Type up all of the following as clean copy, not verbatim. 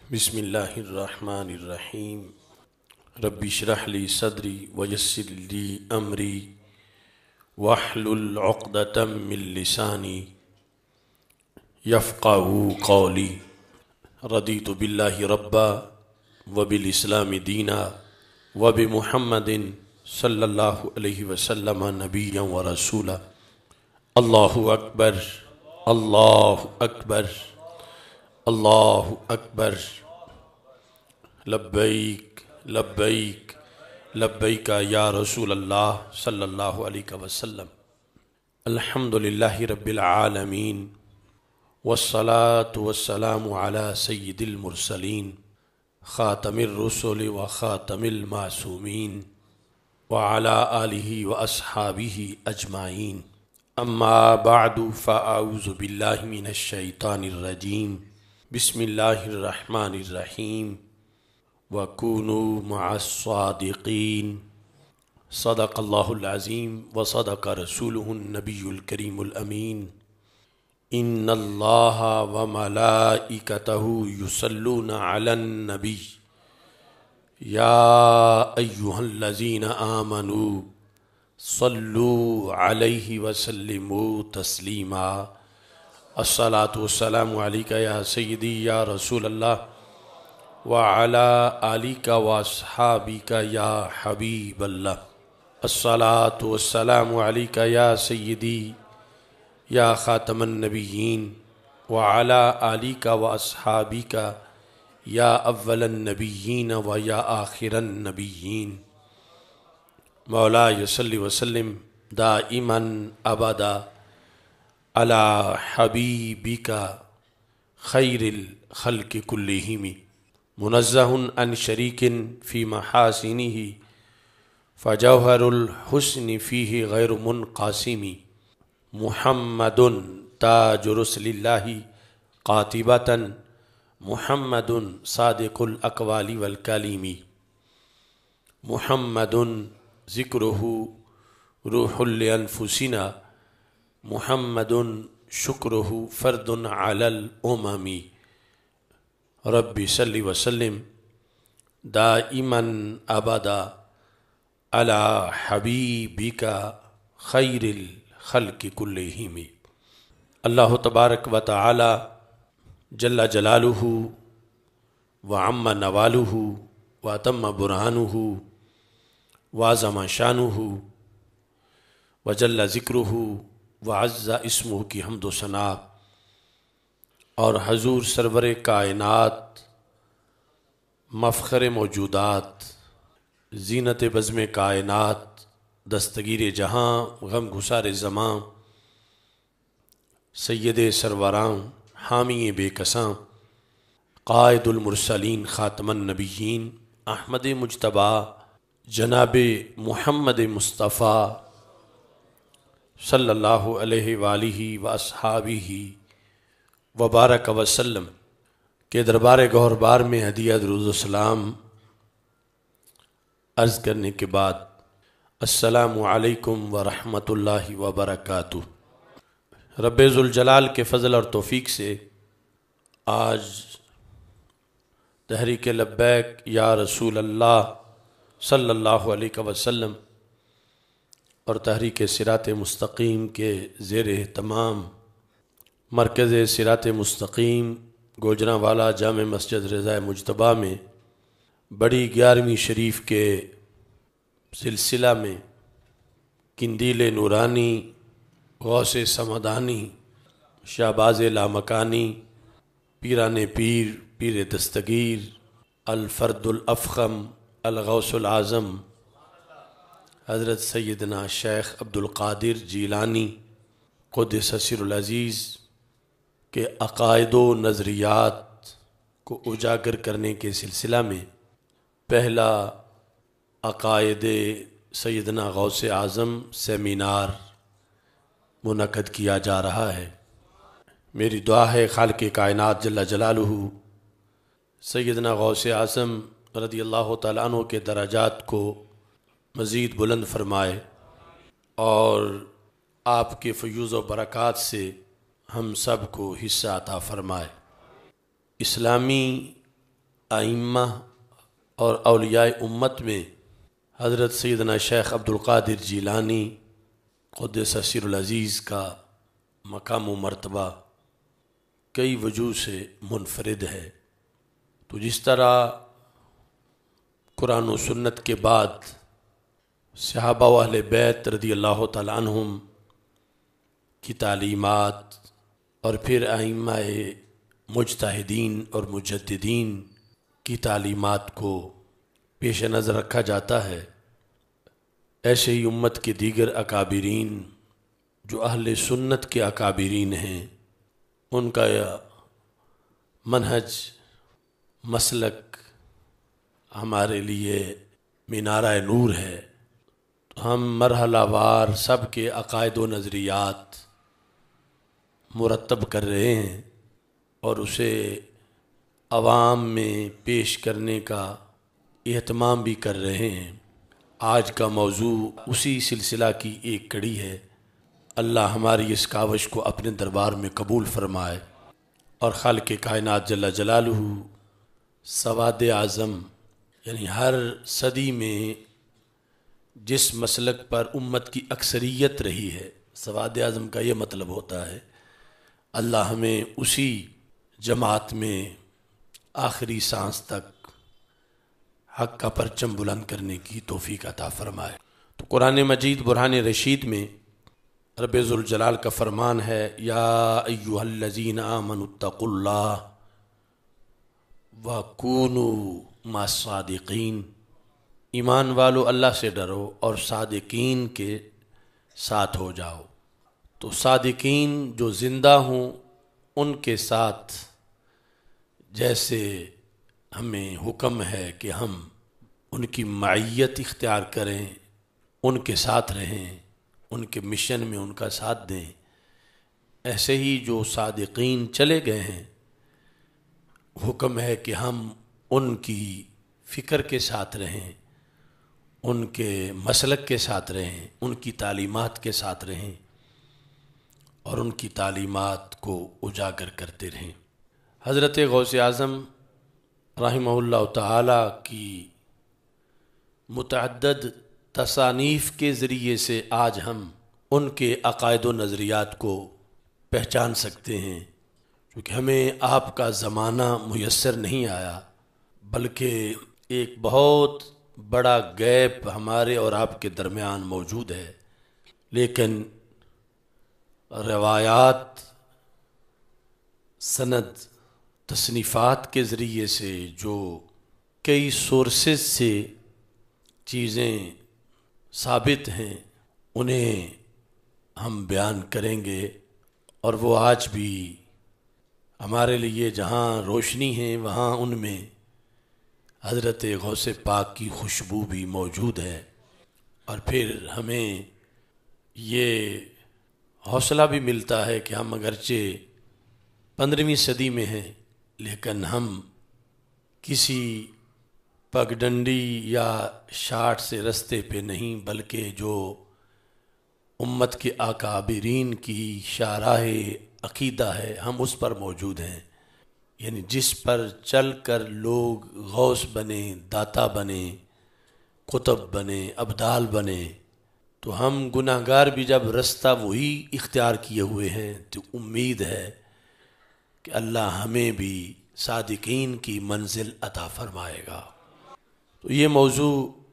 بسم اللہ الرحمن الرحیم رب اشرح لی صدری ویسر لی امری واحلل عقدۃ من لسانی یفقہوا قولی رضیت باللہ ربا وبالاسلام دینا وبمحمد صلی اللہ علیہ وسلم نبیا ورسولا۔ اللہ اکبر، اللہ اکبر، اللہ اکبر، لبیک لبیک لبیک یا رسول اللہ صلی اللہ علیہ وسلم۔ الحمدللہ رب العالمین والصلاة والسلام علی سید المرسلین خاتم الرسل وخاتم المعصومین وعلی آلہ واصحابہ اجمعین، اما بعد فاعوذ باللہ من الشیطان الرجیم، بسم اللہ الرحمن الرحیم، وَكُونُوا مَعَ الصَّادِقِينَ۔ صدق اللہ العظیم وصدق رسولہ النبی الکریم الامین۔ ان اللہ وملائکتہ یصلون علی النبی یا ایہا الذین آمنوا صلوا علیہ وسلموا تسلیما۔ الصلاۃ والسلام علیک یا سیدی یا رسول اللہ وعلی آلک واصحابک یا حبیب اللہ۔ الصلاۃ والسلام علیک یا سیدی یا خاتم النبیین وعلی آلک واصحابک یا اول النبیین و یا آخر النبیین۔ مولاي صل وسلم دائما ابدا علی حبیبک خیر الخلق کلہم، منزہ عن شریک فی محاسنہ فجوہر الحسن فیہ غیر منقاسم، محمد تاج رسل اللہ قاطبۃ، محمد صادق الاقوال والکلم، محمد ذکرہ روح لانفسنا، محمد شکرہ فرد علی الامم۔ رب صل وسلم دائما ابدا علی حبیبک خیر الخلق کلہم۔ اللہ تبارک و تعالی جل جلالہ وعم نوالہ واتم برہانہ وعظم شانہ وجل ذکرہ وعز اسمہ کی حمد و ثنا، اور حضور سرور کائنات، مفخر موجودات، زینت بزم کائنات، دستگیر جہاں، غم گسار زماں، سید سروراں، حامی بے کساں، قائد المرسلین، خاتم النبیین، احمد مجتبیٰ، جناب محمد مصطفیٰ صلی اللہ علیہ وآلہ واصحابہ وبارک وسلم کے دربار گہربار میں ہدیہ درود و سلام عرض کرنے کے بعد، السلام علیکم ورحمۃ اللہ وبرکاتہ۔ رب ذوالجلال کے فضل اور توفیق سے آج تحریک لبیک یا رسول اللہ صلی اللہ علیہ وسلم اور تحریک صراط مستقیم کے زیر اہتمام مرکز صراط مستقیم گوجرانوالا جامع مسجد رضا مجتبیٰ میں بڑی 11ویں شریف کے سلسلہ میں قندیل نورانی، غوث سمدانی، شہباز لامکانی، پیران پیر، پیر دستگیر، الفرد الافخم، الغوث العظم حضرت سیدنا شیخ عبدالقادر جیلانی قدس سر العزیز کے عقائد و نظریات کو اجاگر کرنے کے سلسلہ میں پہلا عقائد سیدنا غوث اعظم سیمینار منعقد کیا جا رہا ہے۔ میری دعا ہے خالق کائنات جل جلالہ سیدنا غوث اعظم رضی اللہ تعالیٰ عنہ کے درجات کو مزید بلند فرمائے اور آپ کے فیوض و برکات سے ہم سب کو حصہ عطا فرمائے۔ اسلامی ائمہ اور اولیاء امت میں حضرت سیدنا شیخ عبدالقادر جیلانی قدس سر العزیز کا مقام و مرتبہ کئی وجوہ سے منفرد ہے۔ تو جس طرح قرآن و سنت کے بعد صحابہ و اہل بیت رضی اللہ تعالی عنہم کی تعلیمات اور پھر ائمہ مجتہدین اور مجددین کی تعلیمات کو پیش نظر رکھا جاتا ہے، ایسے ہی امت کے دیگر اکابرین جو اہل سنت کے اکابرین ہیں، ان کا منہج مسلک ہمارے لیے مینارہ نور ہے۔ تو ہم مرحلہ وار سب کے عقائد و نظریات مرتب کر رہے ہیں اور اسے عوام میں پیش کرنے کا اہتمام بھی کر رہے ہیں۔ آج کا موضوع اسی سلسلہ کی ایک کڑی ہے۔ اللہ ہماری اس کاوش کو اپنے دربار میں قبول فرمائے اور خالق کائنات جل جلالہ سواد اعظم یعنی ہر صدی میں جس مسلک پر امت کی اکثریت رہی ہے، سواد اعظم کا یہ مطلب ہوتا ہے، اللہ ہمیں اسی جماعت میں آخری سانس تک حق کا پرچم بلند کرنے کی توفیق عطا فرمائے۔ تو قرآن مجید برہان رشید میں رب ذوالجلال کا فرمان ہے، یا ایھا الذین آمنوا اتقوا اللہ وکونوا مع الصادقین، ایمان والو اللہ سے ڈرو اور صادقین کے ساتھ ہو جاؤ۔ تو صادقین جو زندہ ہوں ان کے ساتھ جیسے ہمیں حکم ہے کہ ہم ان کی معیت اختیار کریں، ان کے ساتھ رہیں، ان کے مشن میں ان کا ساتھ دیں، ایسے ہی جو صادقین چلے گئے ہیں حکم ہے کہ ہم ان کی فکر کے ساتھ رہیں، ان کے مسلک کے ساتھ رہیں، ان کی تعلیمات کے ساتھ رہیں اور ان کی تعلیمات کو اجاگر کرتے رہیں۔ حضرت غوث اعظم رحمہ اللہ تعالی کی متعدد تصانیف کے ذریعے سے آج ہم ان کے عقائد و نظریات کو پہچان سکتے ہیں، کیونکہ ہمیں آپ کا زمانہ میسر نہیں آیا، بلکہ ایک بہت بڑا گیپ ہمارے اور آپ کے درمیان موجود ہے، لیکن روایات، سند، تصنیفات کے ذریعے سے جو کئی سورسز سے چیزیں ثابت ہیں انہیں ہم بیان کریں گے، اور وہ آج بھی ہمارے لیے جہاں روشنی ہے وہاں ان میں حضرت غوث پاک کی خوشبو بھی موجود ہے۔ اور پھر ہمیں یہ حوصلہ بھی ملتا ہے کہ ہم اگرچہ 15ویں صدی میں ہیں لیکن ہم کسی پگڈنڈی یا شاٹ سے رستے پہ نہیں، بلکہ جو امت کے اکابرین کی شاہراہ عقیدہ ہے ہم اس پر موجود ہیں، یعنی جس پر چل کر لوگ غوث بنے، داتا بنے، قطب بنے، ابدال بنے۔ تو ہم گناہگار بھی جب رستہ وہی اختیار کیے ہوئے ہیں تو امید ہے کہ اللہ ہمیں بھی صادقین کی منزل عطا فرمائے گا۔ تو یہ موضوع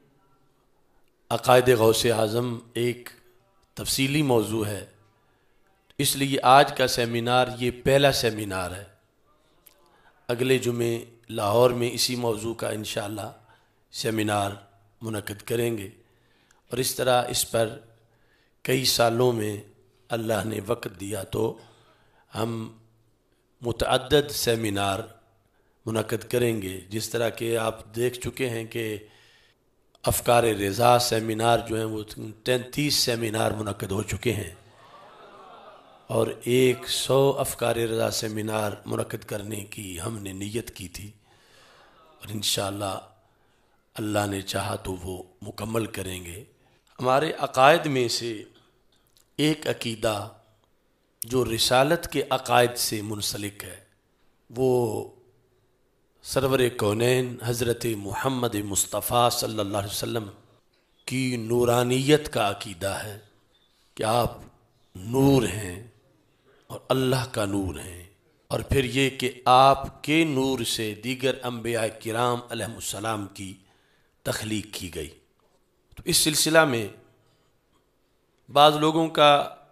عقائد غوث اعظم ایک تفصیلی موضوع ہے، اس لیے آج کا سیمینار یہ پہلا سیمینار ہے۔ اگلے جمعے لاہور میں اسی موضوع کا انشاءاللہ سیمینار منعقد کریں گے، اور اس طرح اس پر کئی سالوں میں اللہ نے وقت دیا تو ہم متعدد سیمینار منعقد کریں گے۔ جس طرح کہ آپ دیکھ چکے ہیں کہ افکار رضا سیمینار جو ہیں وہ 33 سیمینار منعقد ہو چکے ہیں، اور 100 افکار رضا سیمینار منعقد کرنے کی ہم نے نیت کی تھی، اور انشاءاللہ اللہ نے چاہا تو وہ مکمل کریں گے۔ ہمارے عقائد میں سے ایک عقیدہ جو رسالت کے عقائد سے منسلک ہے وہ سرور کونین حضرت محمد مصطفیٰ صلی اللہ علیہ وسلم کی نورانیت کا عقیدہ ہے کہ آپ نور ہیں اور اللہ کا نور ہیں، اور پھر یہ کہ آپ کے نور سے دیگر انبیاء کرام علیہ السلام کی تخلیق کی گئی۔ تو اس سلسلہ میں بعض لوگوں کا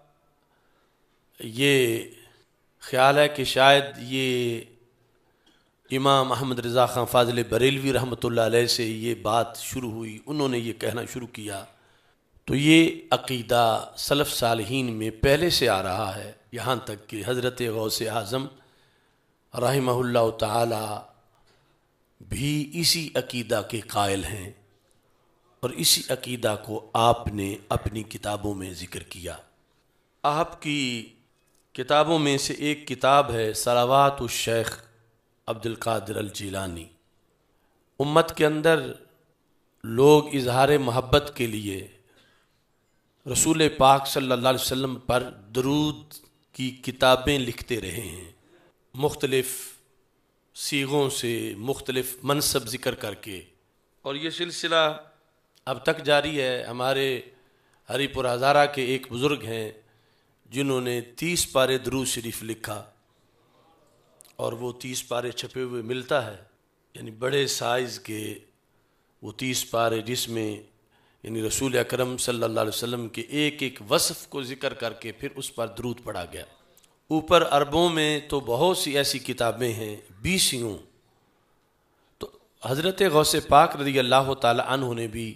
یہ خیال ہے کہ شاید یہ امام احمد رضا خان فاضل بریلوی رحمۃ اللہ علیہ سے یہ بات شروع ہوئی، انہوں نے یہ کہنا شروع کیا۔ تو یہ عقیدہ سلف صالحین میں پہلے سے آ رہا ہے، یہاں تک کہ حضرت غوث اعظم رحمہ اللہ تعالی بھی اسی عقیدہ کے قائل ہیں، اور اسی عقیدہ کو آپ نے اپنی کتابوں میں ذکر کیا۔ آپ کی کتابوں میں سے ایک کتاب ہے صلوات الشیخ عبد القادر الجیلانی۔ امت کے اندر لوگ اظہار محبت کے لیے رسول پاک صلی اللہ علیہ وسلم پر درود کی کتابیں لکھتے رہے ہیں، مختلف صیغوں سے، مختلف منصب ذکر کر کے، اور یہ سلسلہ اب تک جاری ہے۔ ہمارے ہری پور ہزارہ کے ایک بزرگ ہیں جنہوں نے 30 پارے درود شریف لکھا، اور وہ 30 پارے چھپے ہوئے ملتا ہے، یعنی بڑے سائز کے وہ 30 پارے، جس میں یعنی رسول اکرم صلی اللہ علیہ وسلم کے ایک ایک وصف کو ذکر کر کے پھر اس پر درود پڑھا گیا۔ اوپر عربوں میں تو بہت سی ایسی کتابیں ہیں، 20 تو حضرت غوث پاک رضی اللہ تعالی عنہ نے بھی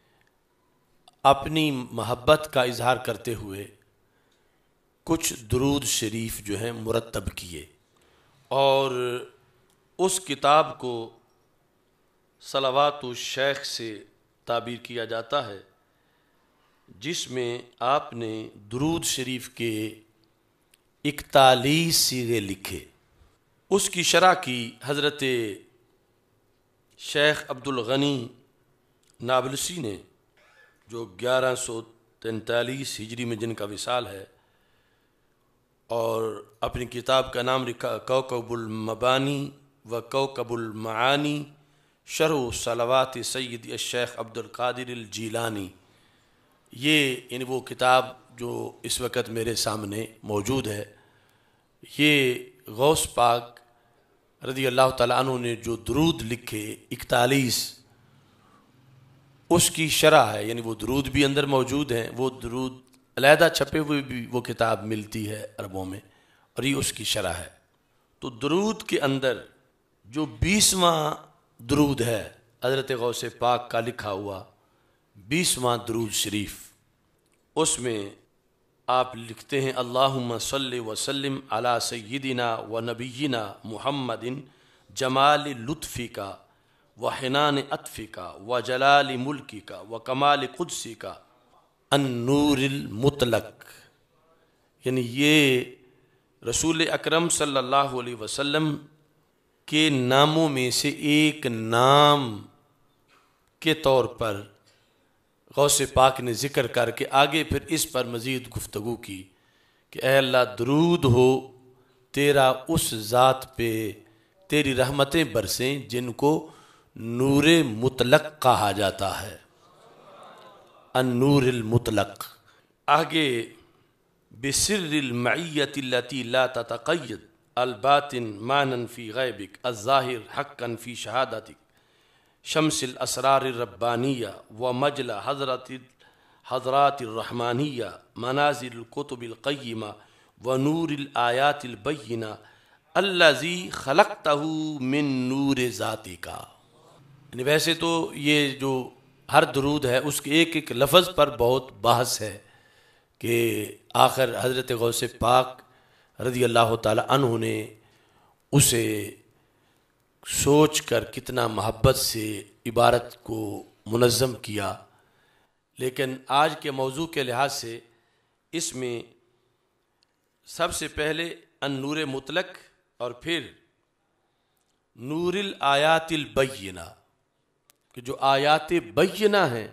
اپنی محبت کا اظہار کرتے ہوئے کچھ درود شریف جو ہیں مرتب کیے، اور اس کتاب کو صلوات الشیخ سے تعبیر کیا جاتا ہے، جس میں آپ نے درود شریف کے 41 صیغے لکھے۔ اس کی شرح کی حضرت شیخ عبد الغنی نابلسی نے، جو 1143 ہجری میں جن کا وصال ہے، اور اپنی کتاب کا نام لکھا کوكب المبانی و کوكب المعانی شرح صلوات سید الشیخ عبد القادر الجیلانی۔ یہ یعنی وہ کتاب جو اس وقت میرے سامنے موجود ہے، یہ غوث پاک رضی اللہ تعالیٰ عنہ نے جو درود لکھے 41، اس کی شرح ہے، یعنی وہ درود بھی اندر موجود ہیں، وہ درود علیحدہ چھپے ہوئے بھی وہ کتاب ملتی ہے عربوں میں، اور یہ اس کی شرح ہے۔ تو درود کے اندر جو 20واں درود ہے حضرت غوث پاک کا لکھا ہوا 20واں درود شریف، اس میں آپ لکھتے ہیں اللہم صلی وسلم علی سیدنا و نبینا محمد جمال لطفی کا و حنان عطفی کا و جلال ملکی کا و کمال قدسی کا النور المطلق، یعنی یہ رسول اکرم صلی اللہ علیہ وسلم کے ناموں میں سے ایک نام کے طور پر غوث پاک نے ذکر کر کے آگے پھر اس پر مزید گفتگو کی کہ اے اللہ درود ہو تیرا اس ذات پہ، تیری رحمتیں برسیں جن کو نور مطلق کہا جاتا ہے، النور المطلق۔ آگے بسر المعیت التي لا تتقید الباطن مانا فی غیبک الظاہر حقا فی شہادتک شمس الاسرار الربانیہ و مجل حضرات الرحمانیہ منازل الکتب القیمہ و نور الآیات البینہ الذی خلقتہ من نور ذاتک۔ یعنی ویسے تو یہ جو ہر درود ہے اس کے ایک ایک لفظ پر بہت بحث ہے کہ آخر حضرت غوث پاک رضی اللہ تعالی عنہ نے اسے سوچ کر کتنا محبت سے عبارت کو منظم کیا، لیکن آج کے موضوع کے لحاظ سے اس میں سب سے پہلے النور مطلق اور پھر نور الآیات البینہ، کہ جو آیات بینہ ہیں،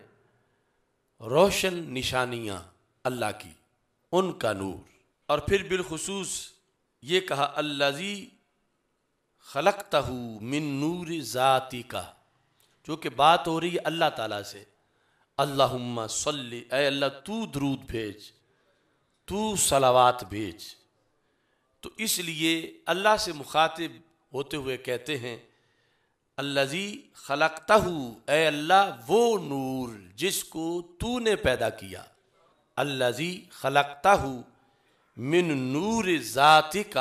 روشن نشانیاں اللہ کی، ان کا نور، اور پھر بالخصوص یہ کہا الذی خلقتہ من نور ذاتک، جو کہ بات ہو رہی ہے اللہ تعالیٰ سے، اللہم صلی، اے اللہ تو درود بھیج، تو صلوات بھیج. تو اس لیے اللہ سے مخاطب ہوتے ہوئے کہتے ہیں الذی خلقتہ، اے اللہ وہ نور جس کو تو نے پیدا کیا، الذی خلقتہ من نور ذاتک،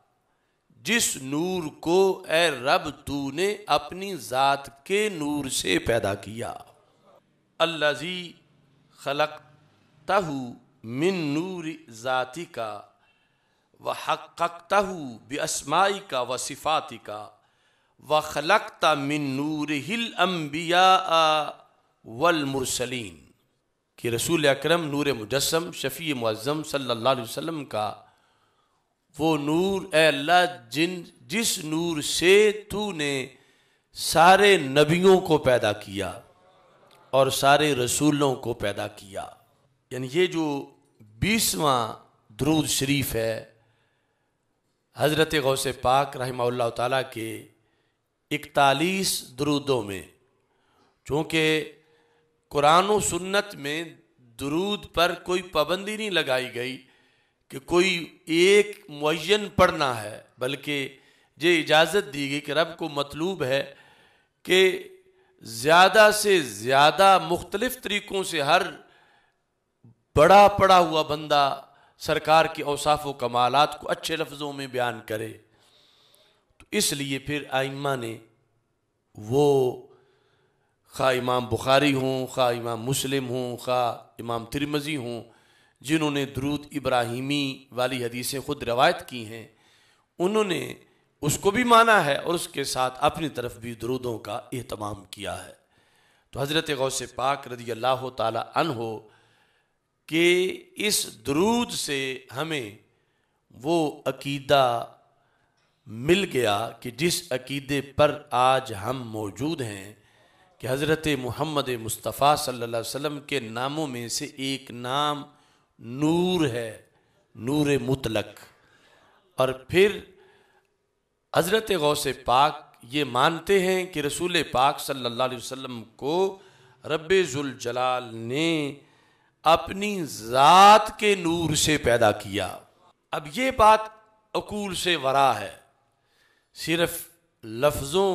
جس نور کو اے رب تو نے اپنی ذات کے نور سے پیدا کیا. الذی خلقتہ من نور ذاتک وحققتہ باسمائک وصفاتک وخلقت من نورہ الانبیاء والمرسلین، کہ رسول اکرم نور مجسم شفیع معظم صلی اللہ علیہ وسلم کا وہ نور، اے اللہ جس نور سے تو نے سارے نبیوں کو پیدا کیا اور سارے رسولوں کو پیدا کیا. یعنی یہ جو 20واں درود شریف ہے حضرت غوث پاک رحمہ اللہ تعالیٰ کے 41 درودوں میں، چونکہ قرآن و سنت میں درود پر کوئی پابندی نہیں لگائی گئی کہ کوئی ایک معین پڑھنا ہے، بلکہ یہ اجازت دی گئی کہ رب کو مطلوب ہے کہ زیادہ سے زیادہ مختلف طریقوں سے ہر بڑا پڑا ہوا بندہ سرکار کے اوصاف و کمالات کو اچھے لفظوں میں بیان کرے. تو اس لیے پھر ائمہ نے وہ خواہ امام بخاری ہوں، خواہ امام مسلم ہوں، خواہ امام ترمذی ہوں، جنہوں نے درود ابراہیمی والی حدیثیں خود روایت کی ہیں، انہوں نے اس کو بھی مانا ہے اور اس کے ساتھ اپنی طرف بھی درودوں کا اہتمام کیا ہے. تو حضرت غوث پاک رضی اللہ تعالی عنہ کہ اس درود سے ہمیں وہ عقیدہ مل گیا کہ جس عقیدے پر آج ہم موجود ہیں، کہ حضرت محمد مصطفیٰ صلی اللہ علیہ وسلم کے ناموں میں سے ایک نام نور ہے، نور مطلق. اور پھر حضرت غوث پاک یہ مانتے ہیں کہ رسول پاک صلی اللہ علیہ وسلم کو رب ذوالجلال نے اپنی ذات کے نور سے پیدا کیا. اب یہ بات عقول سے ورا ہے، صرف لفظوں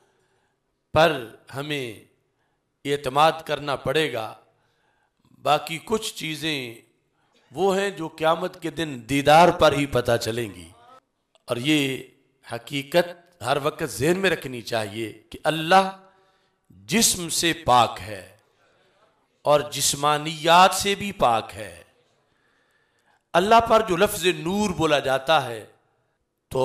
پر ہمیں اعتماد کرنا پڑے گا، باقی کچھ چیزیں وہ ہیں جو قیامت کے دن دیدار پر ہی پتہ چلیں گی. اور یہ حقیقت ہر وقت ذہن میں رکھنی چاہیے کہ اللہ جسم سے پاک ہے اور جسمانیات سے بھی پاک ہے. اللہ پر جو لفظ نور بولا جاتا ہے تو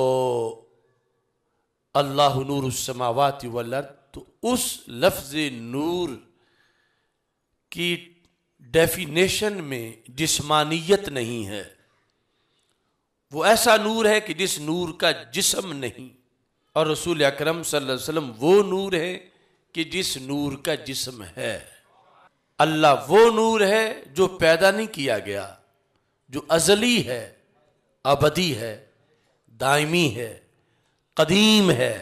اللہ نور السماوات والارض، تو اس لفظ نور کی ڈیفینیشن میں جسمانیت نہیں ہے. وہ ایسا نور ہے کہ جس نور کا جسم نہیں، اور رسول اکرم صلی اللہ علیہ وسلم وہ نور ہے کہ جس نور کا جسم ہے. اللہ وہ نور ہے جو پیدا نہیں کیا گیا، جو ازلی ہے، ابدی ہے، دائمی ہے، قدیم ہے،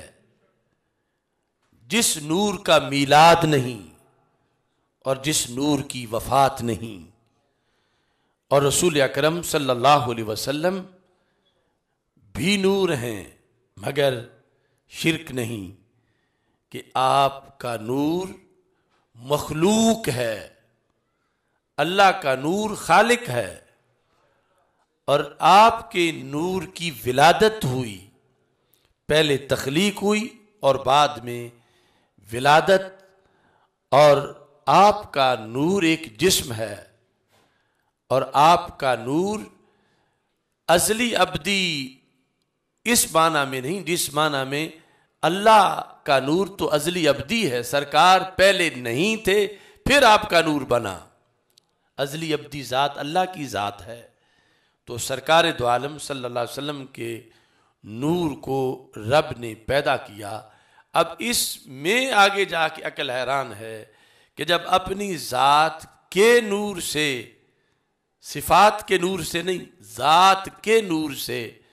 جس نور کا میلاد نہیں اور جس نور کی وفات نہیں. اور رسول اکرم صلی اللہ علیہ وسلم بھی نور ہیں، مگر شرک نہیں کہ آپ کا نور مخلوق ہے، اللہ کا نور خالق ہے، اور آپ کے نور کی ولادت ہوئی، پہلے تخلیق ہوئی اور بعد میں ولادت. اور آپ کا نور ایک جسم ہے، اور آپ کا نور ازلی ابدی اس معنی میں نہیں جس معنی میں اللہ کا نور تو ازلی ابدی ہے، سرکار پہلے نہیں تھے پھر آپ کا نور بنا. ازلی ابدی ذات اللہ کی ذات ہے. تو سرکار دو عالم صلی اللہ علیہ وسلم کے نور کو رب نے پیدا کیا. اب اس میں آگے جا کے عقل حیران ہے کہ جب اپنی ذات کے نور سے، صفات کے نور سے نہیں، ذات کے نور سے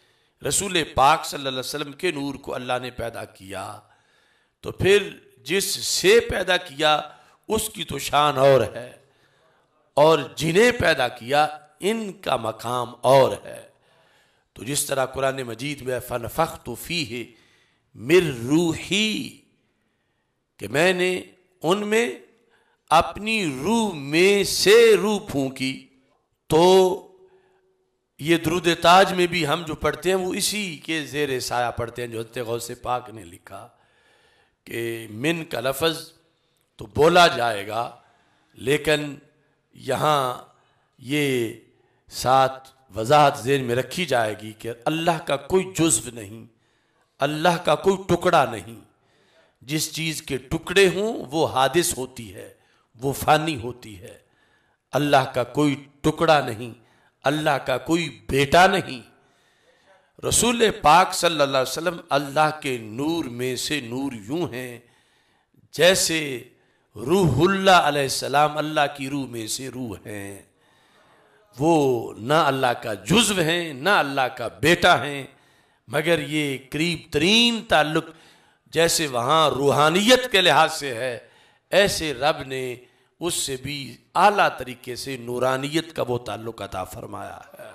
رسول پاک صلی اللہ علیہ وسلم کے نور کو اللہ نے پیدا کیا، تو پھر جس سے پیدا کیا اس کی تو شان اور ہے، اور جنہیں پیدا کیا ان کا مقام اور ہے۔ تو جس طرح قرآن مجید میں فَنَفَخْتُ فِيهِ مِن رُوحِي کہ میں نے ان میں اپنی روح میں سے روح پھونکی، تو یہ درود تاج میں بھی ہم جو پڑھتے ہیں وہ اسی کے زیر سایہ پڑھتے ہیں جو حضرت غوث پاک نے لکھا کہ من کا لفظ تو بولا جائے گا، لیکن یہاں یہ ساتھ وضاحت ذہن میں رکھی جائے گی کہ اللہ کا کوئی جزو نہیں، اللہ کا کوئی ٹکڑا نہیں۔ جس چیز کے ٹکڑے ہوں وہ حادث ہوتی ہے، وہ فانی ہوتی ہے۔ اللہ کا کوئی ٹکڑا نہیں، اللہ کا کوئی بیٹا نہیں۔ رسول پاک صلی اللہ علیہ وسلم اللہ کے نور میں سے نور یوں ہیں جیسے روح اللہ علیہ السلام اللہ کی روح میں سے روح ہیں۔ وہ نہ اللہ کا جزو ہیں نہ اللہ کا بیٹا ہیں، مگر یہ قریب ترین تعلق جیسے وہاں روحانیت کے لحاظ سے ہے، ایسے رب نے اس سے بھی اعلیٰ طریقے سے نورانیت کا وہ تعلق عطا فرمایا ہے۔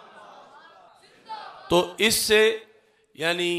تو اس سے یعنی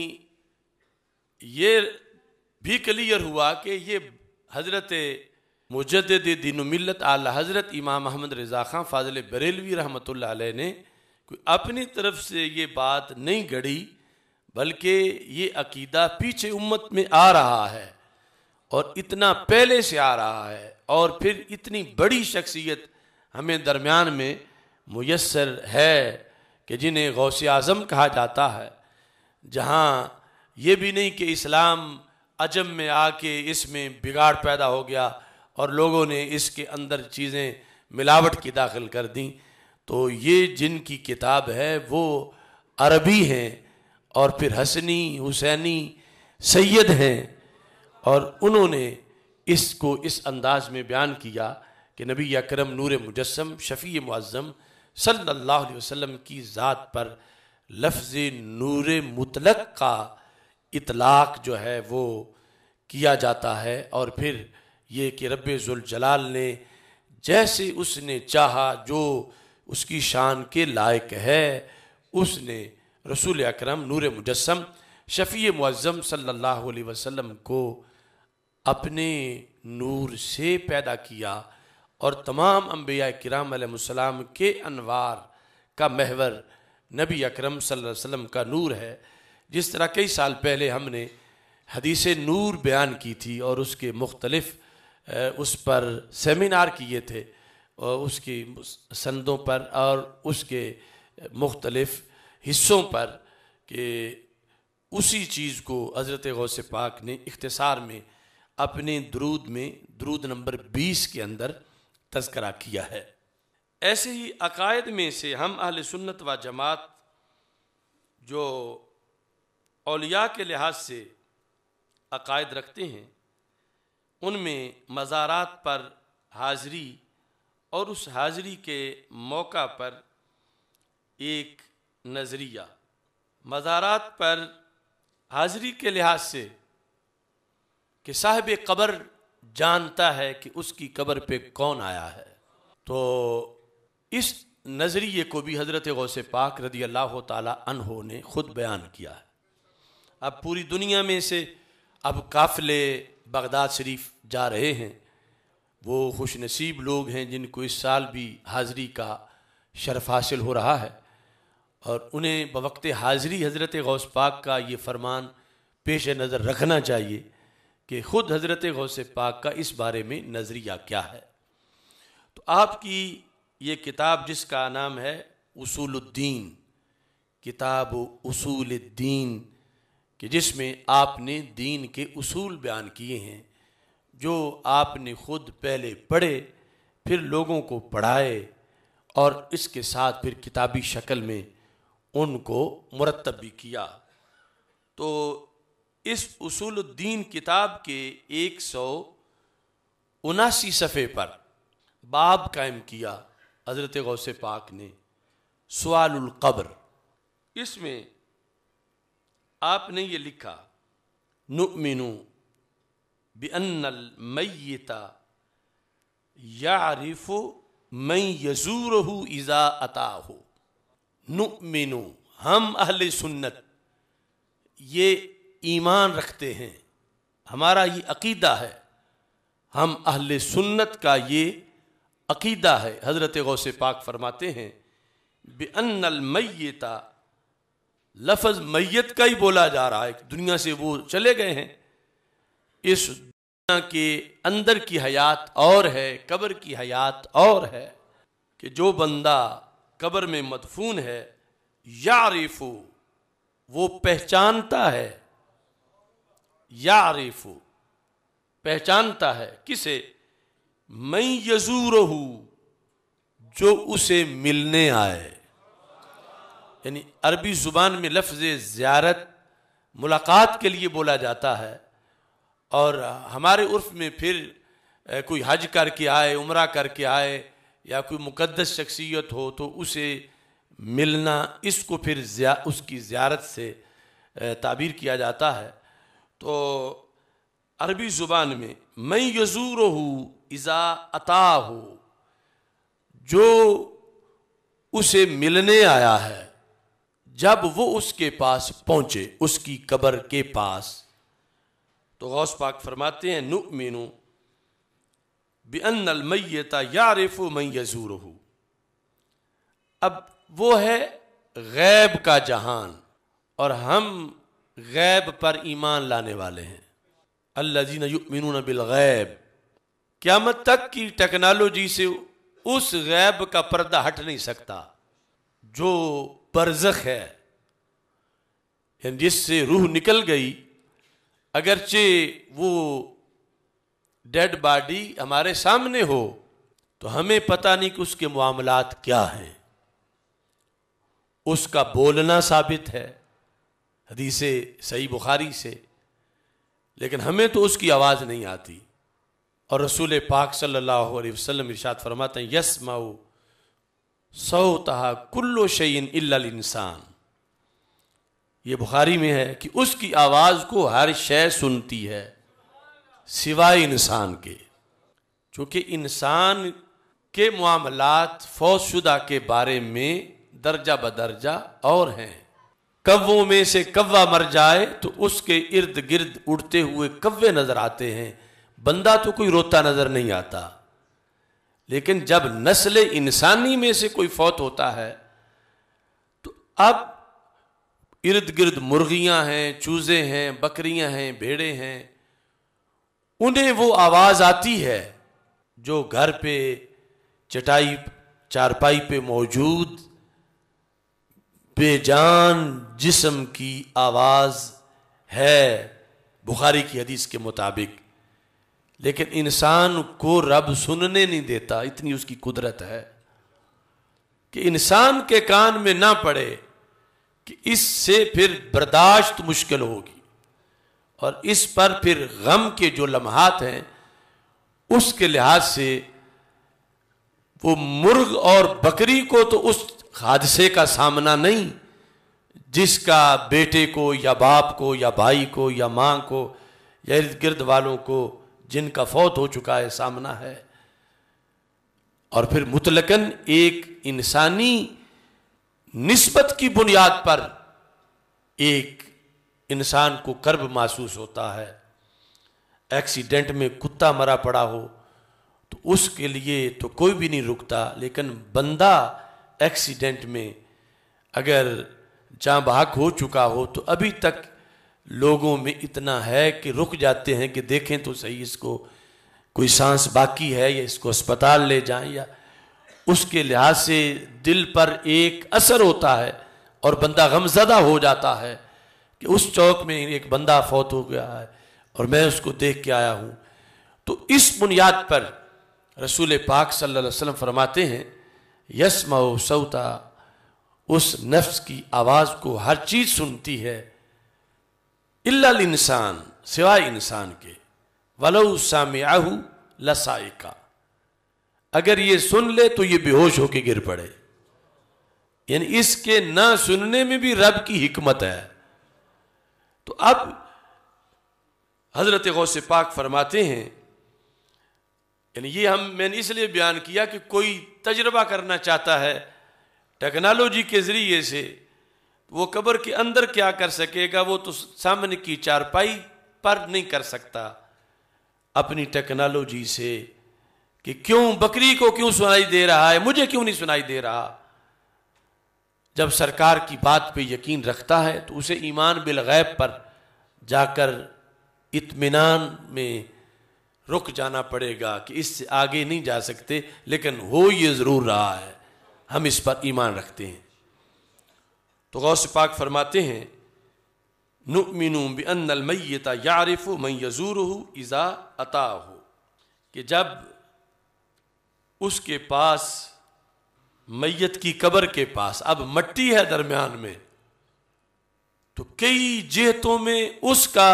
یہ بھی کلیئر ہوا کہ یہ حضرت مجدد دین و ملت اعلیٰ حضرت امام محمد رضا خان فاضل بریلوی رحمۃ اللہ علیہ نے کوئی اپنی طرف سے یہ بات نہیں گڑھی، بلکہ یہ عقیدہ پیچھے امت میں آ رہا ہے اور اتنا پہلے سے آ رہا ہے، اور پھر اتنی بڑی شخصیت ہمیں درمیان میں میسر ہے کہ جنہیں غوث اعظم کہا جاتا ہے، جہاں یہ بھی نہیں کہ اسلام عجم میں آ کے اس میں بگاڑ پیدا ہو گیا اور لوگوں نے اس کے اندر چیزیں ملاوٹ کی داخل کر دیں، تو یہ جن کی کتاب ہے وہ عربی ہیں اور پھر حسنی حسینی سید ہیں، اور انہوں نے اس کو اس انداز میں بیان کیا کہ نبی اکرم نور مجسم شفیع معظم صلی اللہ علیہ وسلم کی ذات پر لفظ نور مطلق کا اطلاق جو ہے وہ کیا جاتا ہے، اور پھر یہ کہ رب ذوالجلال نے جیسے اس نے چاہا جو اس کی شان کے لائق ہے، اس نے رسول اکرم نور مجسم شفیع معظم صلی اللہ علیہ وسلم کو اپنے نور سے پیدا کیا، اور تمام انبیاء کرام علیہ السلام کے انوار کا محور نبی اکرم صلی اللہ علیہ وسلم کا نور ہے۔ جس طرح کئی سال پہلے ہم نے حدیث نور بیان کی تھی اور اس کے مختلف اس پر سیمینار کیے تھے، اور اس کی سندوں پر اور اس کے مختلف حصوں پر، کہ اسی چیز کو حضرت غوث پاک نے اختصار میں اپنے درود میں درود نمبر 20 کے اندر تذکرہ کیا ہے۔ ایسے ہی عقائد میں سے ہم اہل سنت و جماعت جو اولیاء کے لحاظ سے عقائد رکھتے ہیں، ان میں مزارات پر حاضری اور اس حاضری کے موقع پر ایک نظریہ، مزارات پر حاضری کے لحاظ سے کہ صاحب قبر جانتا ہے کہ اس کی قبر پہ کون آیا ہے، تو اس نظریے کو بھی حضرت غوث پاک رضی اللہ تعالی عنہ نے خود بیان کیا ہے۔ اب پوری دنیا میں سے اب قافلے بغداد شریف جا رہے ہیں، وہ خوش نصیب لوگ ہیں جن کو اس سال بھی حاضری کا شرف حاصل ہو رہا ہے، اور انہیں بوقت حاضری حضرت غوث پاک کا یہ فرمان پیش نظر رکھنا چاہیے کہ خود حضرت غوث پاک کا اس بارے میں نظریہ کیا ہے۔ تو آپ کی یہ کتاب جس کا نام ہے اصول الدین، کتاب اصول الدین، کہ جس میں آپ نے دین کے اصول بیان کیے ہیں جو آپ نے خود پہلے پڑھے، پھر لوگوں کو پڑھائے، اور اس کے ساتھ پھر کتابی شکل میں ان کو مرتب بھی کیا۔ تو اس اصول الدین کتاب کے 179 صفحے پر باب قائم کیا حضرت غوث پاک نے، سوال القبر۔ اس میں آپ نے یہ لکھا نؤمن بأن المیت یعرف من یزورہ اذا اتاہ. نؤمن، ہم اہل سنت یہ ایمان رکھتے ہیں، ہمارا یہ عقیدہ ہے، ہم اہل سنت کا یہ عقیدہ ہے. حضرت غوث پاک فرماتے ہیں بأن المیت، لفظ میت کا ہی بولا جا رہا ہے، دنیا سے وہ چلے گئے ہیں. اس دنیا کے اندر کی حیات اور ہے، قبر کی حیات اور ہے. کہ جو بندہ قبر میں مدفون ہے، یعرف، وہ پہچانتا ہے، یعرف پہچانتا ہے کسے؟ من یزورہ، جو اسے ملنے آئے. یعنی عربی زبان میں لفظ زیارت ملاقات کے لیے بولا جاتا ہے، اور ہمارے عرف میں پھر کوئی حج کر کے آئے، عمرہ کر کے آئے، یا کوئی مقدس شخصیت ہو تو اسے ملنا، اس کو پھر اس کی زیارت سے تعبیر کیا جاتا ہے. تو عربی زبان میں من یزورہ اذا اتاہ، جو اسے ملنے آیا ہے جب وہ اس کے پاس پہنچے، اس کی قبر کے پاس. تو غوث پاک فرماتے ہیں نؤمن بأن المیت یعرف من یزورہ. اب وہ ہے غیب کا جہان، اور ہم غیب پر ایمان لانے والے ہیں. الذین یؤمنون بالغیب، قیامت تک کی ٹیکنالوجی سے اس غیب کا پردہ ہٹ نہیں سکتا جو برزخ ہے، یعنی جس سے روح نکل گئی. اگرچہ وہ ڈیڈ باڈی ہمارے سامنے ہو تو ہمیں پتہ نہیں کہ اس کے معاملات کیا ہیں. اس کا بولنا ثابت ہے حدیث صحیح بخاری سے، لیکن ہمیں تو اس کی آواز نہیں آتی. اور رسول پاک صلی اللہ علیہ وسلم ارشاد فرماتے ہیں یسمع صوتہا کل شیء الا الانسان. یہ بخاری میں ہے کہ اس کی آواز کو ہر شے سنتی ہے سوائے انسان کے. چونکہ انسان کے معاملات فوت شدہ کے بارے میں درجہ بدرجہ اور ہیں. کووں میں سے کوا مر جائے تو اس کے ارد گرد اڑتے ہوئے کوے نظر آتے ہیں، بندہ تو کوئی روتا نظر نہیں آتا. لیکن جب نسل انسانی میں سے کوئی فوت ہوتا ہے تو اب ارد گرد مرغیاں ہیں، چوزے ہیں، بکریاں ہیں، بھیڑے ہیں، انہیں وہ آواز آتی ہے جو گھر پہ چٹائی چارپائی پہ موجود بے جان جسم کی آواز ہے بخاری کی حدیث کے مطابق. لیکن انسان کو رب سننے نہیں دیتا، اتنی اس کی قدرت ہے کہ انسان کے کان میں نہ پڑے کہ اس سے پھر برداشت مشکل ہوگی، اور اس پر پھر غم کے جو لمحات ہیں اس کے لحاظ سے وہ مرغ اور بکری کو تو اس حادثے کا سامنا نہیں جس کا بیٹے کو یا باپ کو یا بھائی کو یا ماں کو یا ارد گرد والوں کو جن کا فوت ہو چکا ہے سامنا ہے. اور پھر مطلقاً ایک انسانی نسبت کی بنیاد پر ایک انسان کو کرب محسوس ہوتا ہے. ایکسیڈنٹ میں کتا مرا پڑا ہو تو اس کے لیے تو کوئی بھی نہیں رکتا، لیکن بندہ ایکسیڈنٹ میں اگر جاں بحق ہو چکا ہو تو ابھی تک لوگوں میں اتنا ہے کہ رک جاتے ہیں کہ دیکھیں تو صحیح اس کو کوئی سانس باقی ہے یا اس کو اسپتال لے جائیں. یا اس کے لحاظ سے دل پر ایک اثر ہوتا ہے اور بندہ غمزدہ ہو جاتا ہے کہ اس چوک میں ایک بندہ فوت ہو گیا ہے اور میں اس کو دیکھ کے آیا ہوں. تو اس بنیاد پر رسول پاک صلی اللہ علیہ وسلم فرماتے ہیں یسمع صوتا، اس نفس کی آواز کو ہر چیز سنتی ہے الا الانسان، سوائے انسان کے. ولو سامعہ لصائقہ، اگر یہ سن لے تو یہ بے ہوش ہو کے گر پڑے. یعنی اس کے نہ سننے میں بھی رب کی حکمت ہے تو اب حضرت غوث پاک فرماتے ہیں، یعنی یہ میں نے اس لیے بیان کیا کہ کوئی تجربہ کرنا چاہتا ہے ٹیکنالوجی کے ذریعے سے، وہ قبر کے اندر کیا کر سکے گا؟ وہ تو سامنے کی چارپائی پر نہیں کر سکتا اپنی ٹیکنالوجی سے، کہ کیوں بکری کو کیوں سنائی دے رہا ہے، مجھے کیوں نہیں سنائی دے رہا۔ جب سرکار کی بات پہ یقین رکھتا ہے تو اسے ایمان بالغیب پر جا کر اطمینان میں رک جانا پڑے گا کہ اس سے آگے نہیں جا سکتے، لیکن ہو یہ ضرور رہا ہے، ہم اس پر ایمان رکھتے ہیں۔ تو غوث پاک فرماتے ہیں نؤمن بأن المیت یعرف من یزورہ اذا اتاہ، کہ جب اس کے پاس، میت کی قبر کے پاس اب مٹی ہے درمیان میں، تو کئی جہتوں میں اس کا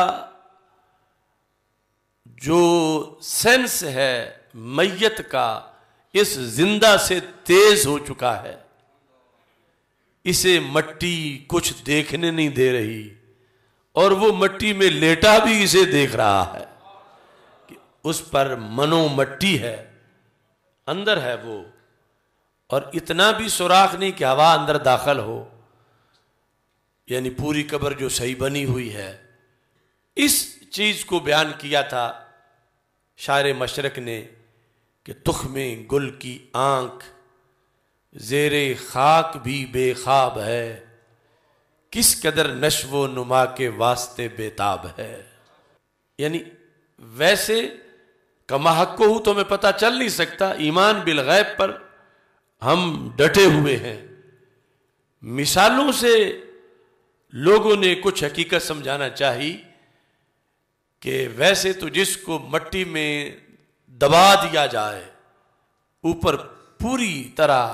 جو سینس ہے میت کا اس زندہ سے تیز ہو چکا ہے، اسے مٹی کچھ دیکھنے نہیں دے رہی، اور وہ مٹی میں لیٹا بھی اسے دیکھ رہا ہے کہ اس پر منو مٹی ہے، اندر ہے وہ، اور اتنا بھی سوراخ نہیں کہ ہوا اندر داخل ہو، یعنی پوری قبر جو صحیح بنی ہوئی ہے۔ اس چیز کو بیان کیا تھا شاعر مشرق نے کہ تخم گل کی آنکھ زیر خاک بھی بے خواب ہے، کس قدر نشو و نما کے واسطے بےتاب ہے۔ یعنی ویسے کما حق کو ہو تو ہمیں پتہ چل نہیں سکتا، ایمان بالغیب پر ہم ڈٹے ہوئے ہیں۔ مثالوں سے لوگوں نے کچھ حقیقت سمجھانا چاہی کہ ویسے تو جس کو مٹی میں دبا دیا جائے، اوپر پوری طرح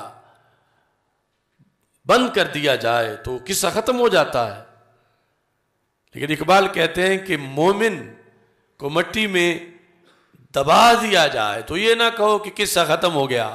بند کر دیا جائے تو قصہ ختم ہو جاتا ہے، لیکن اقبال کہتے ہیں کہ مومن کو مٹی میں دبا دیا جائے تو یہ نہ کہو کہ قصہ ختم ہو گیا۔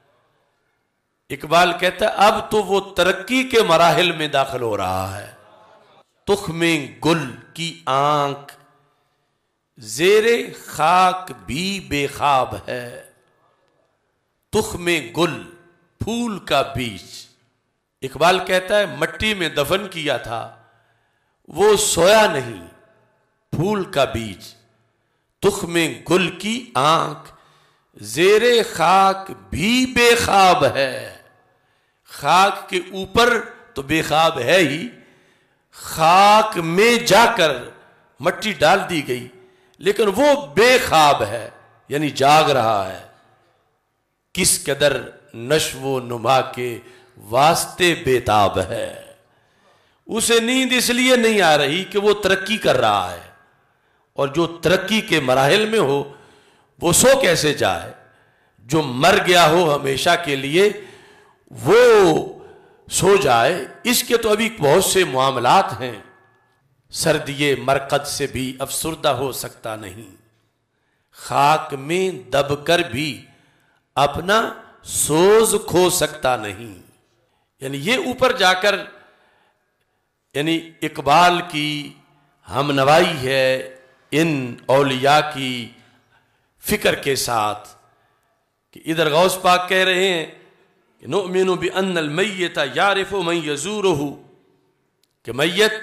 اقبال کہتا ہے اب تو وہ ترقی کے مراحل میں داخل ہو رہا ہے۔ تخم گل کی آنکھ زیر خاک بھی بے خواب ہے، تخم گل پھول کا بیج۔ اقبال کہتا ہے مٹی میں دفن کیا تھا، وہ سویا نہیں، پھول کا بیج۔ تخم گل کی آنکھ زیر خاک بھی بے خواب ہے، خاک کے اوپر تو بے خواب ہے ہی، خاک میں جا کر مٹی ڈال دی گئی لیکن وہ بے خواب ہے، یعنی جاگ رہا ہے۔ کس قدر نشو و نما کے واسطے بےتاب ہے، اسے نیند اس لیے نہیں آ رہی کہ وہ ترقی کر رہا ہے، اور جو ترقی کے مراحل میں ہو وہ سو کیسے جائے؟ جو مر گیا ہو ہمیشہ کے لیے وہ سو جائے؟ اس کے تو ابھی بہت سے معاملات ہیں۔ سردی مرقد سے بھی افسردہ ہو سکتا نہیں، خاک میں دب کر بھی اپنا سوز کھو سکتا نہیں۔ یعنی یہ اوپر جا کر، یعنی اقبال کی ہم نوائی ہے ان اولیاء کی فکر کے ساتھ، کہ ادھر غوث پاک کہہ رہے ہیں کہ نؤمن بأن المیت یعرف من یزورہ، کہ میت،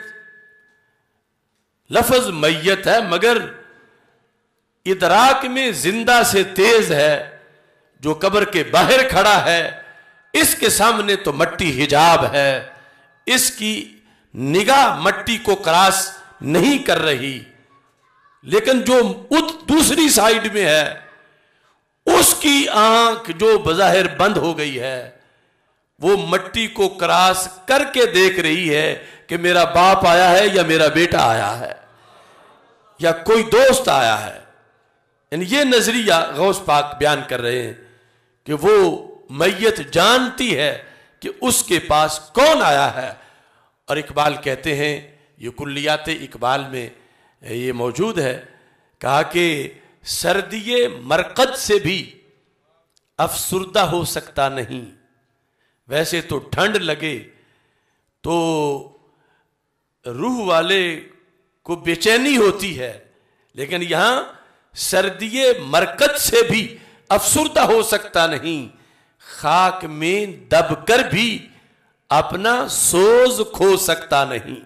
لفظ میت ہے مگر ادراک میں زندہ سے تیز ہے، جو قبر کے باہر کھڑا ہے اس کے سامنے تو مٹی حجاب ہے، اس کی نگاہ مٹی کو کراس نہیں کر رہی، لیکن جو دوسری سائیڈ میں ہے اس کی آنکھ جو بظاہر بند ہو گئی ہے وہ مٹی کو کراس کر کے دیکھ رہی ہے کہ میرا باپ آیا ہے یا میرا بیٹا آیا ہے یا کوئی دوست آیا ہے۔ یعنی یہ نظریہ غوث پاک بیان کر رہے ہیں کہ وہ میت جانتی ہے کہ اس کے پاس کون آیا ہے، اور اقبال کہتے ہیں، یہ کلیات اقبال میں یہ موجود ہے، کہا کہ سردی مرقد سے بھی افسردہ ہو سکتا نہیں۔ ویسے تو ٹھنڈ لگے تو روح والے کو بے چینی ہوتی ہے، لیکن یہاں سردی مرکز سے بھی افسردہ ہو سکتا نہیں، خاک میں دب کر بھی اپنا سوز کھو سکتا نہیں،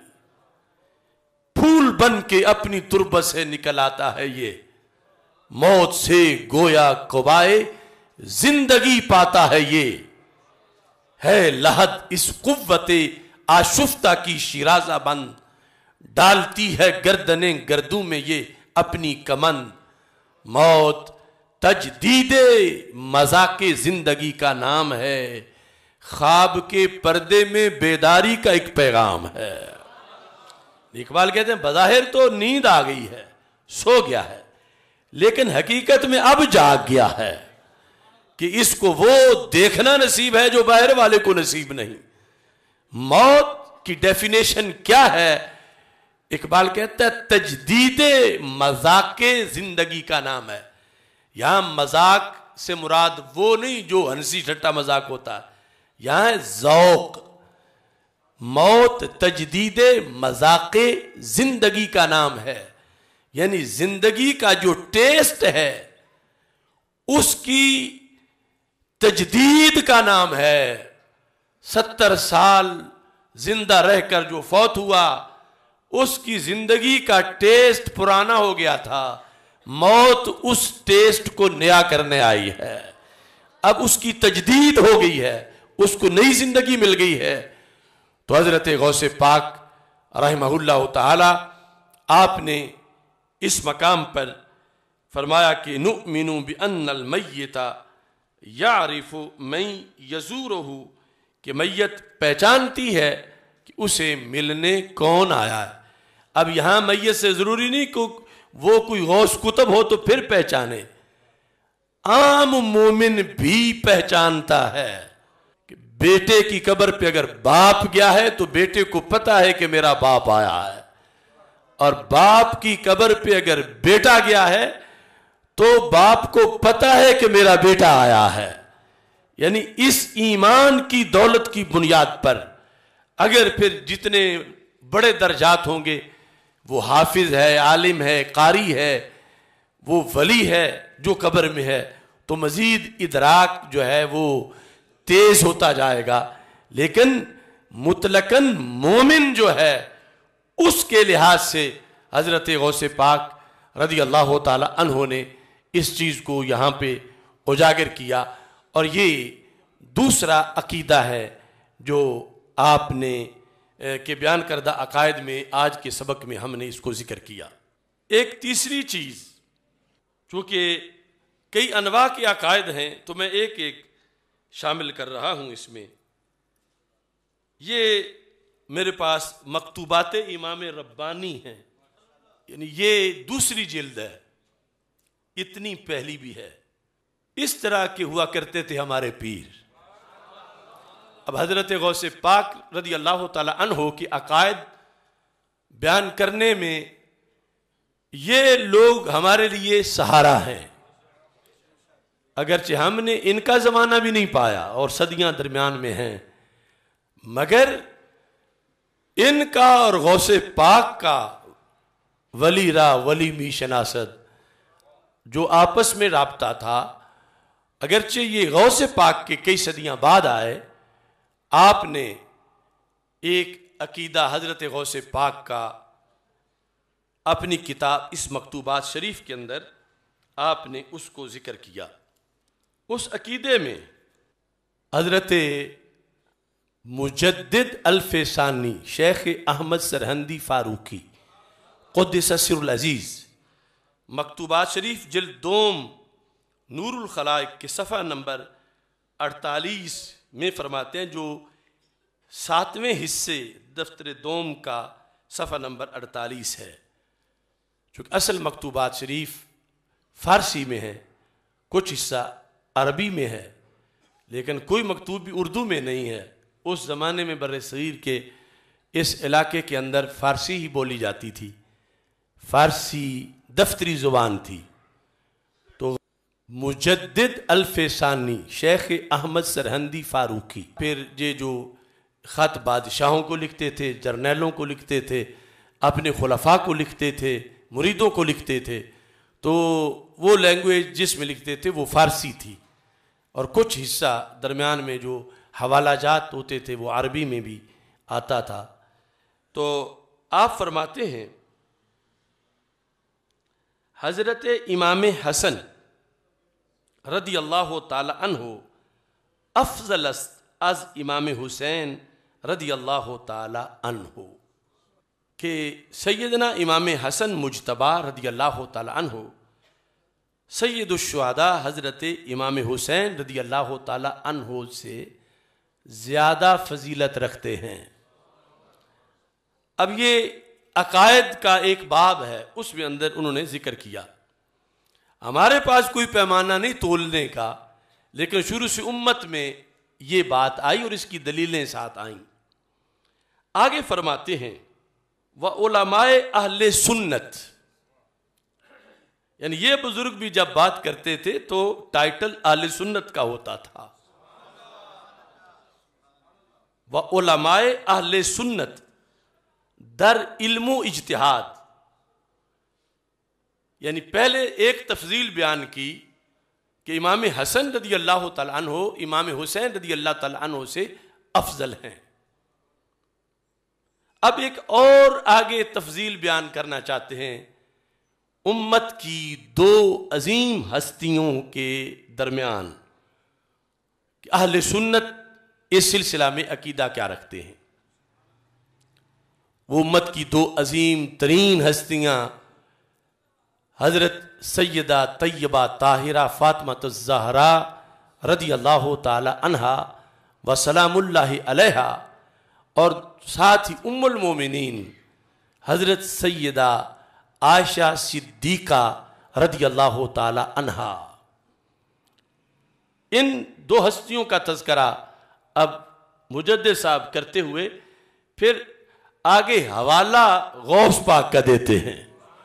پھول بن کے اپنی تربت سے نکل آتا ہے یہ، موت سے گویا قبائے زندگی پاتا ہے یہ، ہے لحد اس قوت آشفتہ کی شیرازہ بند، ڈالتی ہے گردنیں گردوں میں یہ اپنی کمند، موت تجدید مذاق زندگی کا نام ہے، خواب کے پردے میں بیداری کا ایک پیغام ہے۔ اقبال کہتے ہیں بظاہر تو نیند آ گئی ہے، سو گیا ہے، لیکن حقیقت میں اب جاگ گیا ہے کہ اس کو وہ دیکھنا نصیب ہے جو باہر والے کو نصیب نہیں۔ موت کی ڈیفینیشن کیا ہے؟ اقبال کہتا ہے تجدید مذاق زندگی کا نام ہے۔ یہاں مذاق سے مراد وہ نہیں جو ہنسی ٹھٹا مذاق ہوتا ہے، یہاں ہے ذوق۔ موت تجدید مذاق زندگی کا نام ہے، یعنی زندگی کا جو ٹیسٹ ہے اس کی تجدید کا نام ہے۔ 70 سال زندہ رہ کر جو فوت ہوا اس کی زندگی کا ٹیسٹ پرانا ہو گیا تھا، موت اس ٹیسٹ کو نیا کرنے آئی ہے، اب اس کی تجدید ہو گئی ہے، اس کو نئی زندگی مل گئی ہے۔ تو حضرت غوث پاک رحمہ اللہ تعالی آپ نے اس مقام پر فرمایا کہ نؤمن بأن المیت یعرف من یزورہ، کہ میت پہچانتی ہے کہ اسے ملنے کون آیا ہے۔ اب یہاں میت سے ضروری نہیں کہ وہ کوئی غوث کتب ہو تو پھر پہچانے، عام مومن بھی پہچانتا ہے کہ بیٹے کی قبر پہ اگر باپ گیا ہے تو بیٹے کو پتا ہے کہ میرا باپ آیا ہے، اور باپ کی قبر پہ اگر بیٹا گیا ہے تو باپ کو پتا ہے کہ میرا بیٹا آیا ہے۔ یعنی اس ایمان کی دولت کی بنیاد پر اگر پھر جتنے بڑے درجات ہوں گے، وہ حافظ ہے، عالم ہے، قاری ہے، وہ ولی ہے جو قبر میں ہے، تو مزید ادراک جو ہے وہ تیز ہوتا جائے گا، لیکن مطلقاً مومن جو ہے اس کے لحاظ سے حضرت غوث پاک رضی اللہ تعالی عنہ نے اس چیز کو یہاں پہ اجاگر کیا، اور یہ دوسرا عقیدہ ہے جو آپ نے کہ بیان کردہ عقائد میں آج کے سبق میں ہم نے اس کو ذکر کیا۔ ایک تیسری چیز، چونکہ کئی انواع کے عقائد ہیں تو میں ایک ایک شامل کر رہا ہوں اس میں۔ یہ میرے پاس مکتوبات امام ربانی ہیں، یعنی یہ دوسری جلد ہے، اتنی پہلی بھی ہے۔ اس طرح کے ہوا کرتے تھے ہمارے پیر۔ اب حضرت غوث پاک رضی اللہ تعالی عنہ کی عقائد بیان کرنے میں یہ لوگ ہمارے لیے سہارا ہیں، اگرچہ ہم نے ان کا زمانہ بھی نہیں پایا اور صدیاں درمیان میں ہیں، مگر ان کا اور غوث پاک کا ولی را ولی می شناست جو آپس میں رابطہ تھا، اگرچہ یہ غوث پاک کے کئی صدیاں بعد آئے، آپ نے ایک عقیدہ حضرت غوث پاک کا اپنی کتاب اس مکتوبات شریف کے اندر آپ نے اس کو ذکر کیا۔ اس عقیدے میں حضرت مجدد الفسانی شیخ احمد سرہندی فاروقی قدس سر العزیز مکتوبات شریف جلد دوم نور الخلائق کے صفحہ نمبر 48 میں فرماتے ہیں، جو 7ویں حصے دفتر دوم کا صفحہ نمبر 48 ہے۔ چونکہ اصل مکتوبات شریف فارسی میں ہے، کچھ حصہ عربی میں ہے، لیکن کوئی مکتوب بھی اردو میں نہیں ہے۔ اس زمانے میں بر صغیر کے اس علاقے کے اندر فارسی ہی بولی جاتی تھی، فارسی دفتری زبان تھی۔ تو مجدد الفسانی شیخ احمد سرہندی فاروقی، پھر یہ جو خط بادشاہوں کو لکھتے تھے، جرنیلوں کو لکھتے تھے، اپنے خلفاء کو لکھتے تھے، مریدوں کو لکھتے تھے، تو وہ لینگویج جس میں لکھتے تھے وہ فارسی تھی، اور کچھ حصہ درمیان میں جو حوالہ جات ہوتے تھے وہ عربی میں بھی آتا تھا۔ تو آپ فرماتے ہیں حضرت امام حسن رضی اللہ تعالی عنہ افضل است از امام حسین رضی اللہ تعالی عنہ، کہ سیدنا امام حسن مجتبیٰ رضی اللہ تعالی عنہ سید الشہداء حضرت امام حسین رضی اللہ تعالی عنہ سے زیادہ فضیلت رکھتے ہیں۔ اب یہ عقائد کا ایک باب ہے، اس میں اندر انہوں نے ذکر کیا۔ ہمارے پاس کوئی پیمانہ نہیں تولنے کا، لیکن شروع سے امت میں یہ بات آئی اور اس کی دلیلیں ساتھ آئیں۔ آگے فرماتے ہیں وَعُلَمَاءِ اہل سنت، یعنی یہ بزرگ بھی جب بات کرتے تھے تو ٹائٹل اہل سنت کا ہوتا تھا۔ وَعُلَمَاءِ اہل سنت در علم و اجتہاد، یعنی پہلے ایک تفضیل بیان کی کہ امام حسن رضی اللہ تعالیٰ عنہ امام حسین رضی اللہ تعالیٰ عنہ سے افضل ہیں۔ اب ایک اور آگے تفضیل بیان کرنا چاہتے ہیں امت کی دو عظیم ہستیوں کے درمیان کہ اہل سنت اس سلسلہ میں عقیدہ کیا رکھتے ہیں۔ وہ امت کی دو عظیم ترین ہستیاں حضرت سیدہ طیبہ طاہرہ فاطمہ الزہرا رضی اللہ تعالی عنہا و سلام اللہ علیہا، اور ساتھ ہی ام المومنین حضرت سیدہ عائشہ صدیقہ رضی اللہ تعالی عنہا۔ ان دو ہستیوں کا تذکرہ اب مجدد صاحب کرتے ہوئے پھر آگے حوالہ غوث پاک کا دیتے ہیں۔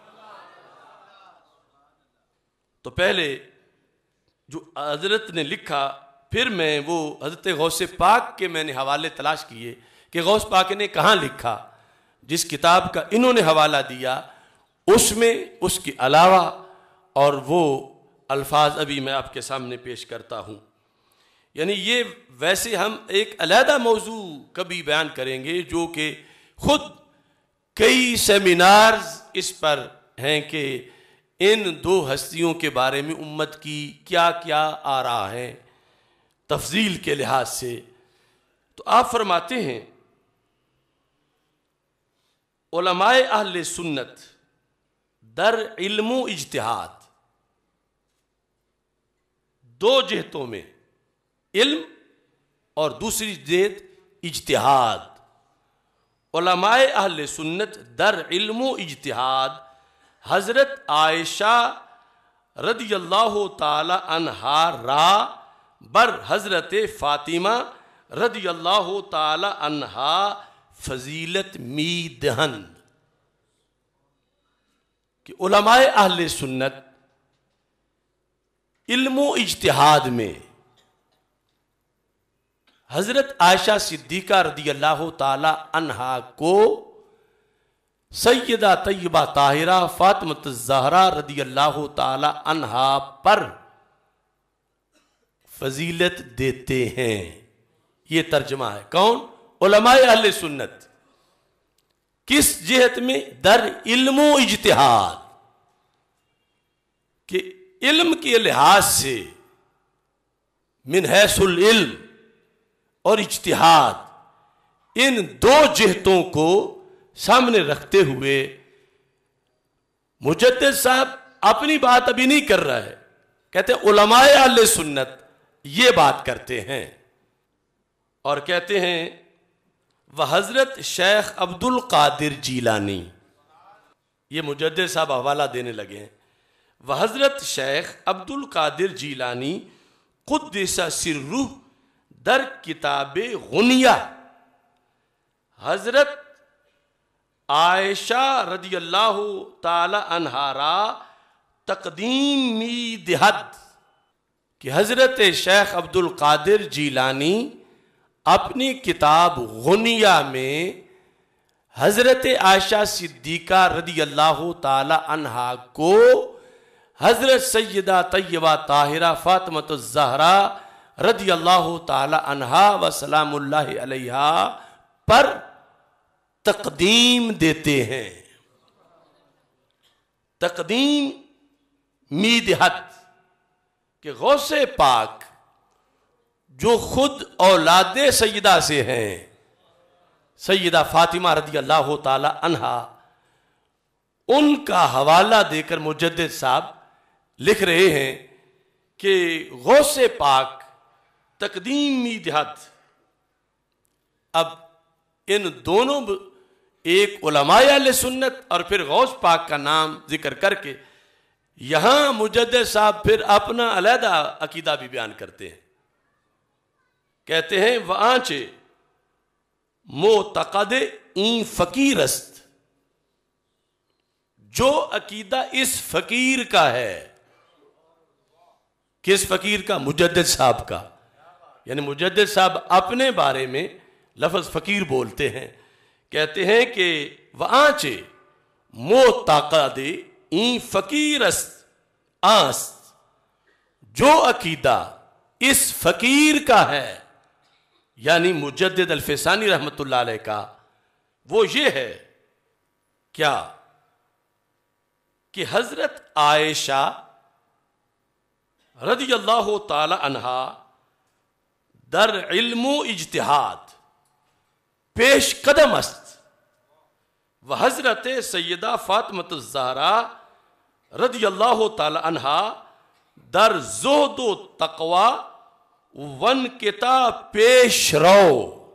تو پہلے جو حضرت نے لکھا، پھر میں وہ حضرت غوث پاک کے میں نے حوالے تلاش کیے کہ غوث پاک نے کہاں لکھا۔ جس کتاب کا انہوں نے حوالہ دیا اس میں اس کے علاوہ اور وہ الفاظ ابھی میں آپ کے سامنے پیش کرتا ہوں۔ یعنی یہ ویسے ہم ایک علیحدہ موضوع کبھی بیان کریں گے جو کہ خود کئی سیمینارز اس پر ہیں کہ ان دو ہستیوں کے بارے میں امت کی کیا کیا آراء ہے تفضیل کے لحاظ سے۔ تو آپ فرماتے ہیں علماء اہل سنت در علم و اجتہاد، دو جہتوں میں علم اور دوسری جہت اجتہاد۔ علماء اہل سنت در علم و اجتہاد حضرت عائشہ رضی اللہ تعالی عنہا را بر حضرت فاطمہ رضی اللہ تعالی عنہا فضیلت می دہند، کہ علماء اہل سنت علم و اجتہاد میں حضرت عائشہ صدیقہ رضی اللہ تعالی عنہا کو سیدہ طیبہ طاہرہ فاطمہ الزہرا رضی اللہ تعالی عنہا پر فضیلت دیتے ہیں۔ یہ ترجمہ ہے کون؟ علماء اہل سنت۔ کس جہت میں؟ در علم و اجتہاد، کہ علم کے لحاظ سے من حیث العلم اور اجتہاد، ان دو جہتوں کو سامنے رکھتے ہوئے مجدد صاحب اپنی بات ابھی نہیں کر رہا ہے، کہتے ہیں علماء اہل سنت یہ بات کرتے ہیں، اور کہتے ہیں وہ حضرت شیخ عبد القادر جیلانی، یہ مجدد صاحب حوالہ دینے لگے ہیں، وہ حضرت شیخ عبد القادر جیلانی قدس سرہ در کتاب غنیہ حضرت عائشہ رضی اللہ تعالی عنہا را تقدیم می دہد، کہ حضرت شیخ عبد القادر جیلانی اپنی کتاب غنیہ میں حضرت عائشہ صدیقہ رضی اللہ تعالی عنہا کو حضرت سیدہ طیبہ طاہرہ فاطمۃ الزہرا رضی اللہ تعالی عنہا و سلام اللہ علیہا پر تقدیم دیتے ہیں. تقدیم میدحت کہ غوث پاک جو خود اولاد سیدہ سے ہیں، سیدہ فاطمہ رضی اللہ تعالی عنہا، ان کا حوالہ دے کر مجدد صاحب لکھ رہے ہیں کہ غوث پاک تقدیم میدحت. اب ان دونوں ایک علماء اہل سنت اور پھر غوث پاک کا نام ذکر کر کے یہاں مجدد صاحب پھر اپنا علیحدہ عقیدہ بھی بیان کرتے ہیں. کہتے ہیں وآنچے معتقد این فقیر است، جو عقیدہ اس فقیر کا ہے. کس فقیر کا؟ مجدد صاحب کا. یعنی مجدد صاحب اپنے بارے میں لفظ فقیر بولتے ہیں. کہتے ہیں کہ وآنچے معتقد این فقیر است آست، جو عقیدہ اس فقیر کا ہے، یعنی مجدد الفسانی رحمت اللہ علیہ کا، وہ یہ ہے کیا کہ حضرت عائشہ رضی اللہ تعالی عنہا در علم و اجتہاد پیش قدم است و حضرت سیدہ فاطمۃ الزہرا رضی اللہ تعالی عنہا در زہد و تقوی ون کتاب پیش رو.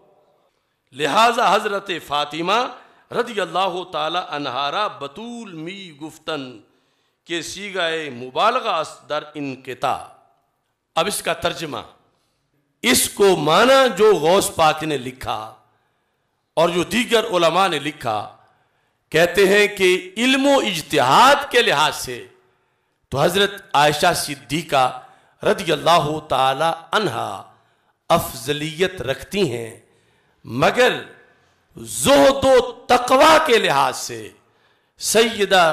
لہذا حضرت فاطمہ رضی اللہ تعالی عنہا را بطول می گفتن کے سیغہ مبالغہ است در انقطاع. اب اس کا ترجمہ، اس کو معنی جو غوث پاک نے لکھا اور جو دیگر علماء نے لکھا، کہتے ہیں کہ علم و اجتہاد کے لحاظ سے تو حضرت عائشہ صدیقہ رضی اللہ تعالی عنہا افضلیت رکھتی ہیں، مگر زہد و تقوی کے لحاظ سے سیدہ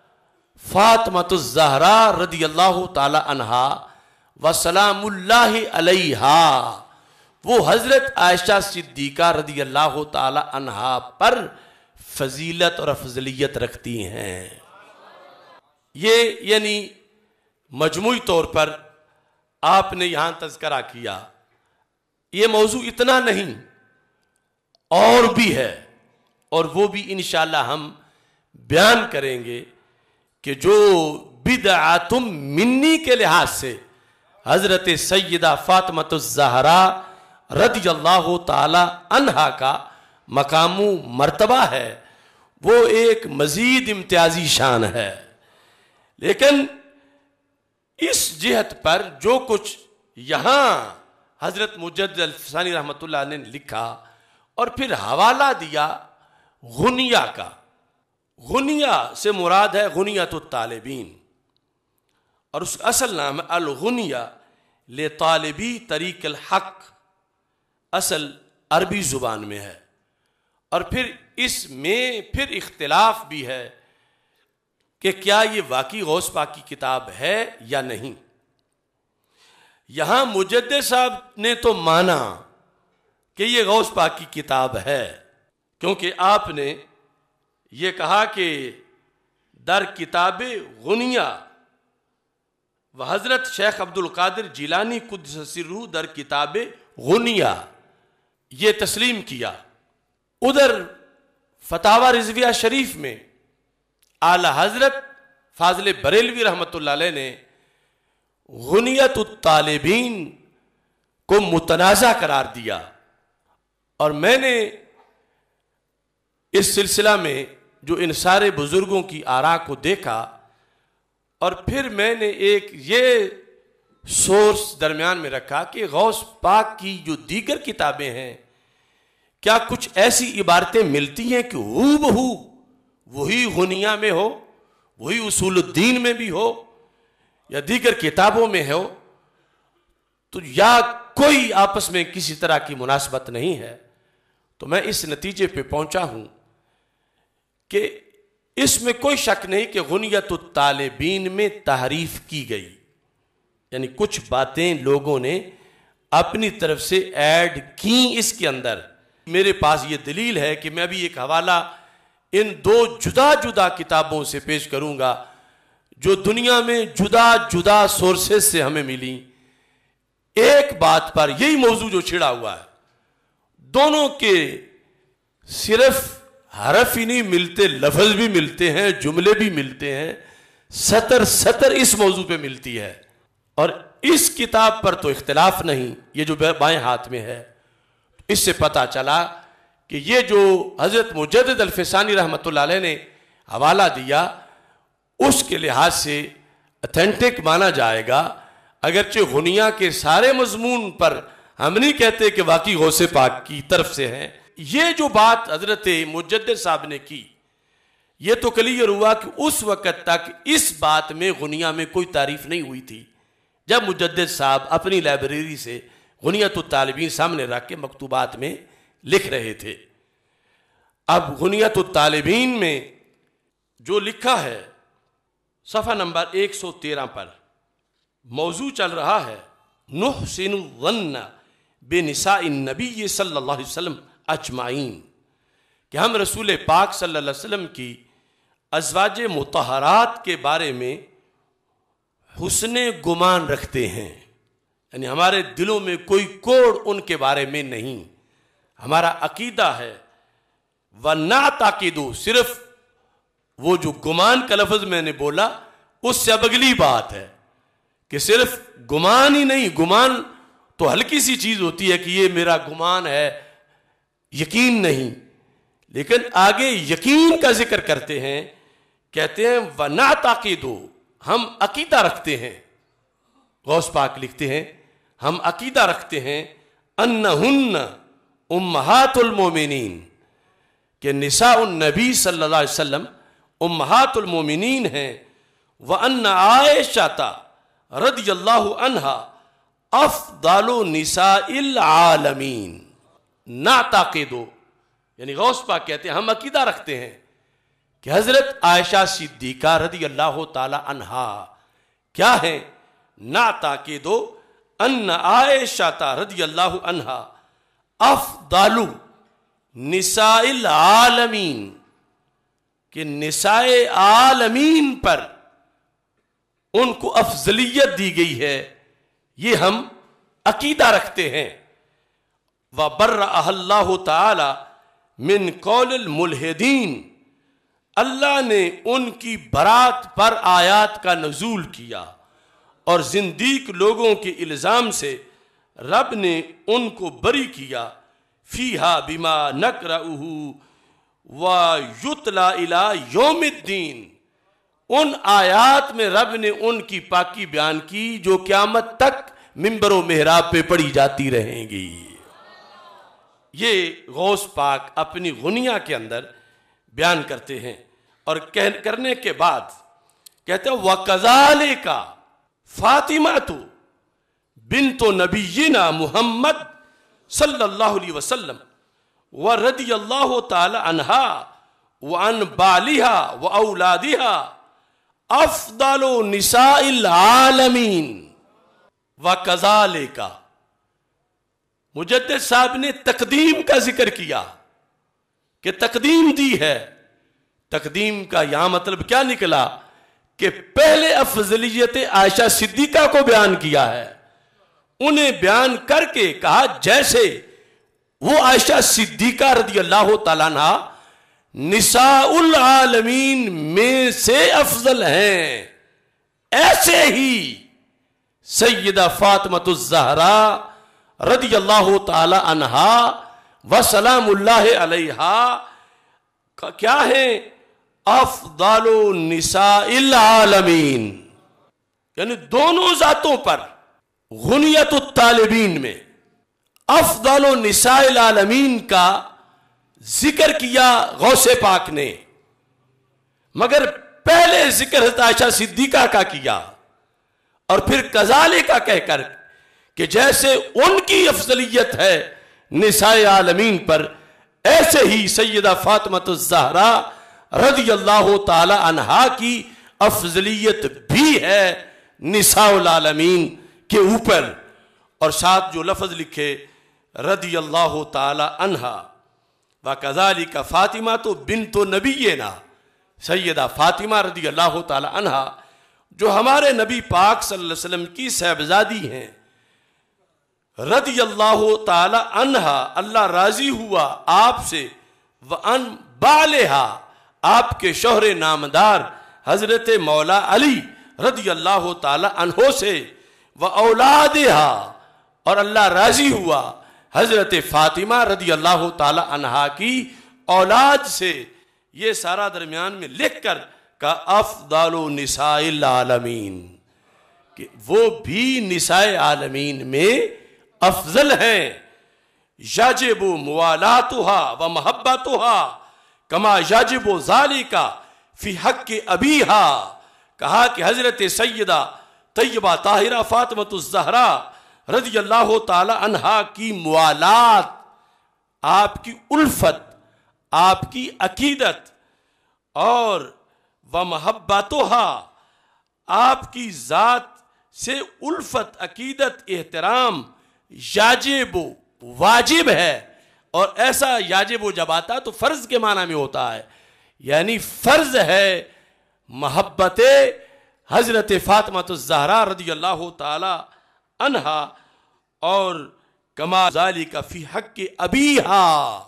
فاطمۃ الزہرا رضی اللہ تعالی عنہا و سلام اللہ علیہا، وہ حضرت عائشہ صدیقہ رضی اللہ تعالی عنہا پر فضیلت اور افضلیت رکھتی ہیں. یہ یعنی مجموعی طور پر آپ نے یہاں تذکرہ کیا. یہ موضوع اتنا نہیں، اور بھی ہے، اور وہ بھی انشاءاللہ ہم بیان کریں گے کہ جو بدعات منی کے لحاظ سے حضرت سیدہ فاطمۃ الزہرا رضی اللہ تعالی عنہا کا مقام و مرتبہ ہے، وہ ایک مزید امتیازی شان ہے. لیکن اس جہت پر جو کچھ یہاں حضرت مجدد الفسانی رحمت اللہ نے لکھا اور پھر حوالہ دیا غنیہ کا، غنیہ سے مراد ہے غنیۃ الطالبین، اور اس کا اصل نام ہے الغنیہ لطالبی طریق الحق، اصل عربی زبان میں ہے. اور پھر اس میں پھر اختلاف بھی ہے کہ کیا یہ واقعی غوث پاک کی کتاب ہے یا نہیں. یہاں مجدد صاحب نے تو مانا کہ یہ غوث پاک کی کتاب ہے، کیونکہ آپ نے یہ کہا کہ در کتاب غنیہ و حضرت شیخ عبد القادر جیلانی قدس سرہ در کتاب غنیہ، یہ تسلیم کیا. ادھر فتاوی رضویہ شریف میں اعلی حضرت فاضل بریلوی رحمت اللہ علیہ نے غنیۃ الطالبین کو متنازع قرار دیا، اور میں نے اس سلسلہ میں جو ان سارے بزرگوں کی آراء کو دیکھا، اور پھر میں نے ایک یہ سورس درمیان میں رکھا کہ غوث پاک کی جو دیگر کتابیں ہیں، کیا کچھ ایسی عبارتیں ملتی ہیں کہ ہو بہو وہی غنیہ میں ہو، وہی اصول الدین میں بھی ہو، یا دیگر کتابوں میں ہو، تو یا کوئی آپس میں کسی طرح کی مناسبت نہیں ہے. تو میں اس نتیجے پہ پہنچا ہوں کہ اس میں کوئی شک نہیں کہ غنیت الطالبین میں تحریف کی گئی، یعنی کچھ باتیں لوگوں نے اپنی طرف سے ایڈ کی اس کے اندر۔ میرے پاس یہ دلیل ہے کہ میں ابھی ایک حوالہ ان دو جدا جدا کتابوں سے پیش کروں گا جو دنیا میں جدا جدا سورسز سے ہمیں ملی، ایک بات پر یہی موضوع جو چھڑا ہوا ہے، دونوں کے صرف حرف ہی نہیں ملتے، لفظ بھی ملتے ہیں، جملے بھی ملتے ہیں، سطر اس موضوع پہ ملتی ہے۔ اور اس کتاب پر تو اختلاف نہیں، یہ جو بائیں ہاتھ میں ہے، اس سے پتہ چلا کہ یہ جو حضرت مجدد الفسانی رحمۃ اللہ علیہ نے حوالہ دیا اس کے لحاظ سے اتھینٹک مانا جائے گا، اگرچہ غنیہ کے سارے مضمون پر ہم نہیں کہتے کہ واقعی غوث پاک کی طرف سے ہیں۔ یہ جو بات حضرت مجدد صاحب نے کی، یہ تو کلیئر ہوا کہ اس وقت تک اس بات میں غنیہ میں کوئی تعریف نہیں ہوئی تھی، جب مجدد صاحب اپنی لائبریری سے غنیت الطالبین سامنے رکھ کے مکتوبات میں لکھ رہے تھے۔ اب غنیت الطالبین میں جو لکھا ہے صفحہ نمبر 113 پر موضوع چل رہا ہے نحسن الظن بنساء النبی صلی اللہ علیہ وسلم اجمعین، کہ ہم رسول پاک صلی اللہ علیہ وسلم کی ازواج مطہرات کے بارے میں حسن گمان رکھتے ہیں، یعنی ہمارے دلوں میں کوئی کوڑ ان کے بارے میں نہیں، ہمارا عقیدہ ہے۔ وَنَعْتَقِدُ، صرف وہ جو گمان کا لفظ میں نے بولا اس سے اب اگلی بات ہے کہ صرف گمان ہی نہیں، گمان تو ہلکی سی چیز ہوتی ہے کہ یہ میرا گمان ہے، یقین نہیں، لیکن آگے یقین کا ذکر کرتے ہیں، کہتے ہیں وَنَعْتَقِدُ، ہم عقیدہ رکھتے ہیں۔ غوث پاک لکھتے ہیں ہم عقیدہ رکھتے ہیں انہن امہات المومنین، کہ نساء النبی صلی اللہ علیہ وسلم امہات المومنین ہیں، وَأَنَّ عائشہ رضی اللہ عنہا افضل نساء العالمین۔ نعتقدو، یعنی غوث پاک کہتے ہیں ہم عقیدہ رکھتے ہیں کہ حضرت عائشہ صدیقہ رضی اللہ تعالی عنہا کیا ہیں؟ نعتقدو ان عائشہ رضی اللہ عنہا افضل نساء العالمین، کہ نساء عالمین پر ان کو افضلیت دی گئی ہے، یہ ہم عقیدہ رکھتے ہیں۔ وَبَرَّأَهَا اللَّهُ تَعَالَى مِنْ قَوْلِ الْمُلْحِدِينَ، اللہ نے ان کی برات پر آیات کا نزول کیا، اور زندیق لوگوں کے الزام سے رب نے ان کو بری کیا۔ فیہا بما نقرأہ ویتلی الی یوم الدین، ان آیات میں رب نے ان کی پاکی بیان کی جو قیامت تک منبر و محراب پہ پڑھی جاتی رہیں گی۔ یہ غوث پاک اپنی غنیہ کے اندر بیان کرتے ہیں، اور کرنے کے بعد کہتے ہیں وَقَذَالِكَ فاطمہ بنت نبینا محمد صلی اللہ علیہ وسلم ورضی اللہ تعالی عنہا وعن بالہا واولادہا افضل نساء العالمین۔ وَقَذَالِكَ، مجدد صاحب نے تقدیم کا ذکر کیا کہ تقدیم دی ہے۔ تقدیم کا یہاں مطلب کیا نکلا کہ پہلے افضلیت عائشہ صدیقہ کو بیان کیا ہے، انہیں بیان کر کے کہا جیسے وہ عائشہ صدیقہ رضی اللہ تعالیٰ عنہ نساء العالمین میں سے افضل ہیں، ایسے ہی سیدہ فاطمہ الزہرا رضی اللہ تعالی عنہا وسلام اللہ علیہا کیا ہے؟ افضل نساء العالمین، یعنی دونوں ذاتوں پر غنیت الطالبین میں افضل نساء العالمین کا ذکر کیا غوث پاک نے، مگر پہلے ذکر حضرت عائشہ صدیقہ کا کیا، اور پھر کذالک کا کہہ کر کہ جیسے ان کی افضلیت ہے نساء عالمین پر، ایسے ہی سیدہ فاطمہ الزہرا رضی اللہ تعالی عنہا کی افضلیت بھی ہے نساء العالمین کے اوپر، اور ساتھ جو لفظ لکھے رضی اللہ تعالی عنہا وَكَذَلِكَ فاطمہ بنت نبینا، سیدہ فاطمہ رضی اللہ تعالی عنہا جو ہمارے نبی پاک صلی اللہ علیہ وسلم کی صاحبزادی ہیں، رضی اللہ تعالی عنہا، اللہ راضی ہوا آپ سے، وَأَن بَعْلِهَا، آپ کے شوہر نامدار حضرت مولا علی رضی اللہ تعالی عنہ سے، وَأَوْلَادِهَا، اور اللہ راضی ہوا حضرت فاطمہ رضی اللہ تعالی عنہا کی اولاد سے۔ یہ سارا درمیان میں لکھ کر کا افضل نساء العالمین، کہ وہ بھی نساء عالمین میں افضل ہیں۔ یجب موالاتها و محبتها کما یجب ذالک فی حق ابیہا، کہا کہ حضرت سیدہ طیبہ طاہرہ فاطمۃ الزہرا رضی اللہ تعالی عنہا کی موالات، آپ کی الفت، آپ کی عقیدت، اور ومحبتها، آپ کی ذات سے الفت، عقیدت، احترام، یاجب واجب ہے، اور ایسا یاجب جب آتا ہے تو فرض کے معنی میں ہوتا ہے، یعنی فرض ہے محبت حضرت فاطمہ الزہرا رضی اللہ تعالی عنہا، اور کما ذالک فی حق ابیہا،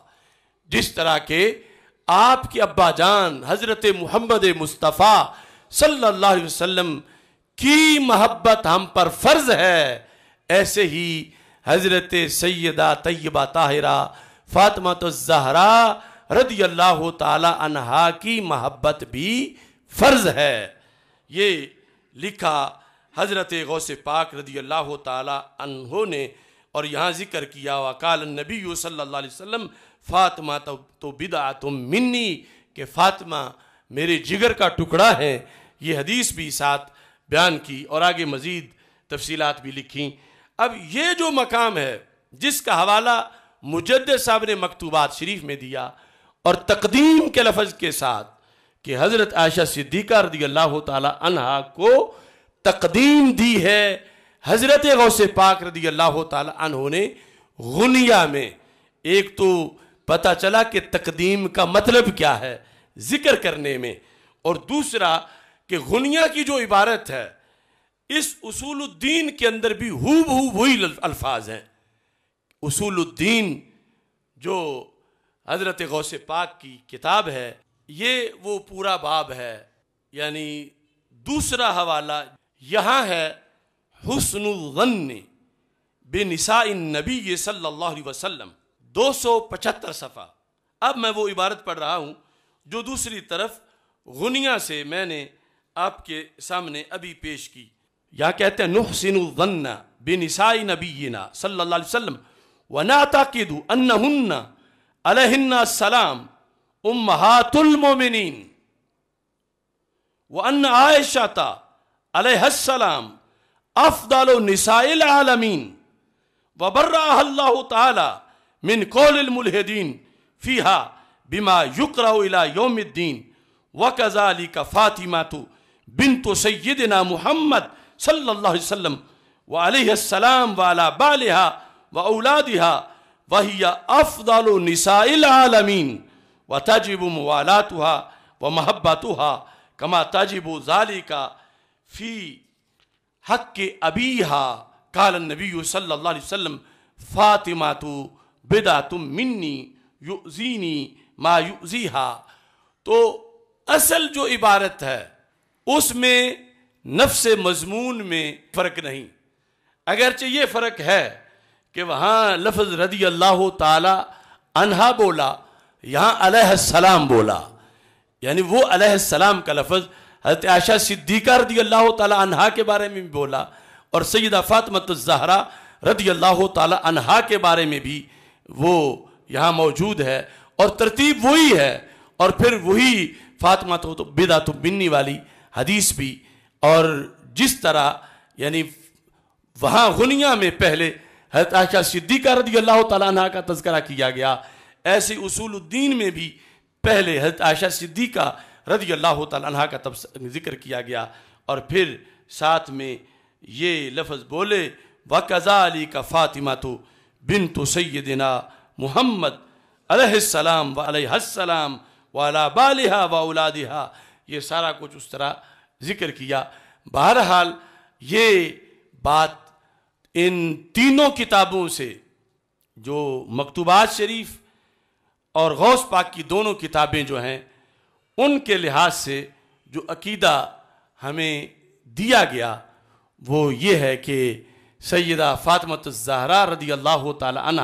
جس طرح کہ آپ کے ابا جان حضرت محمد مصطفیٰ صلی اللہ علیہ وسلم کی محبت ہم پر فرض ہے، ایسے ہی حضرت سیدہ طیبہ طاہرہ فاطمہ الزہرا رضی اللہ تعالی عنہا کی محبت بھی فرض ہے۔ یہ لکھا حضرت غوث پاک رضی اللہ تعالی عنہ نے، اور یہاں ذکر کیا وقال النبی صلی اللہ علیہ وسلم فاطمہ تو بدعۃ منی، کہ فاطمہ میرے جگر کا ٹکڑا ہے۔ یہ حدیث بھی ساتھ بیان کی اور آگے مزید تفصیلات بھی لکھیں۔ اب یہ جو مقام ہے جس کا حوالہ مجدد صاحب نے مکتوبات شریف میں دیا، اور تقدیم کے لفظ کے ساتھ کہ حضرت عائشہ صدیقہ رضی اللہ تعالی عنہا کو تقدیم دی ہے حضرت غوث پاک رضی اللہ تعالی عنہ نے غنیہ میں۔ ایک تو پتہ چلا کہ تقدیم کا مطلب کیا ہے ذکر کرنے میں، اور دوسرا کہ غنیہ کی جو عبارت ہے اس اصول الدین کے اندر بھی وہی الفاظ ہیں۔ اصول الدین جو حضرت غوث پاک کی کتاب ہے، یہ وہ پورا باب ہے، یعنی دوسرا حوالہ یہاں ہے حسن الظن بنساء النبی صلی اللہ علیہ وسلم، 275 صفحہ۔ اب میں وہ عبارت پڑھ رہا ہوں جو دوسری طرف غنیہ سے میں نے آپ کے سامنے ابھی پیش کی۔ یا کہتے ہیں نحسن الظن بنساء نبینا صلی اللہ علیہ وسلم ونعتقد انہن علیہن السلام امہات المومنین، وان عائشہ علیہ السلام افضل نساء العالمین، وبرأها اللہ تعالی من قول الملحدین فیہا بما یقرأ الى یوم الدین، وکذالک فاطمہ بنت سیدنا محمد صلی اللہ علیہ وسلم وعلیہ السلام وعلی بالها واولادها وہی افضل نساء العالمین، وتجب موالاتها ومحبتها کما تجب ذالک فی حق ابیها قال النبی صلی اللہ علیہ وسلم فاطمہ بدعۃ منی یؤذینی ما یؤذیها۔ تو اصل جو عبارت ہے اس میں نفس مضمون میں فرق نہیں، اگرچہ یہ فرق ہے کہ وہاں لفظ رضی اللہ تعالی عنہا بولا، یہاں علیہ السلام بولا، یعنی وہ علیہ السلام کا لفظ حضرت عائشہ صدیقہ رضی اللہ تعالی عنہا کے بارے میں بھی بولا، اور سیدہ فاطمہ الزہرا رضی اللہ تعالی عنہا کے بارے میں بھی وہ یہاں موجود ہے، اور ترتیب وہی ہے، اور پھر وہی فاطمہ تو بدعۃ منی والی حدیث بھی، اور جس طرح یعنی وہاں غنیہ میں پہلے حضرت عائشہ صدیقہ رضی اللہ تعالیٰ عنہ کا تذکرہ کیا گیا، ایسے اصول الدین میں بھی پہلے حضرت عائشہ صدیقہ رضی اللہ تعالیٰ عنہ کا ذکر کیا گیا، اور پھر ساتھ میں یہ لفظ بولے وَكَذَلِكَ فَاطِمَةُ بِنْتُ سَيِّدِنَا محمد علیہ السلام وعلیہ السلام وعلیٰ بالہا وَأَوْلَادِہا، یہ سارا کچھ اس طرح ذکر کیا۔ بہرحال یہ بات ان تینوں کتابوں سے، جو مکتوبات شریف اور غوث پاک کی دونوں کتابیں جو ہیں، ان کے لحاظ سے جو عقیدہ ہمیں دیا گیا وہ یہ ہے کہ سیدہ فاطمہ الزہرا رضی اللہ تعالی عنہ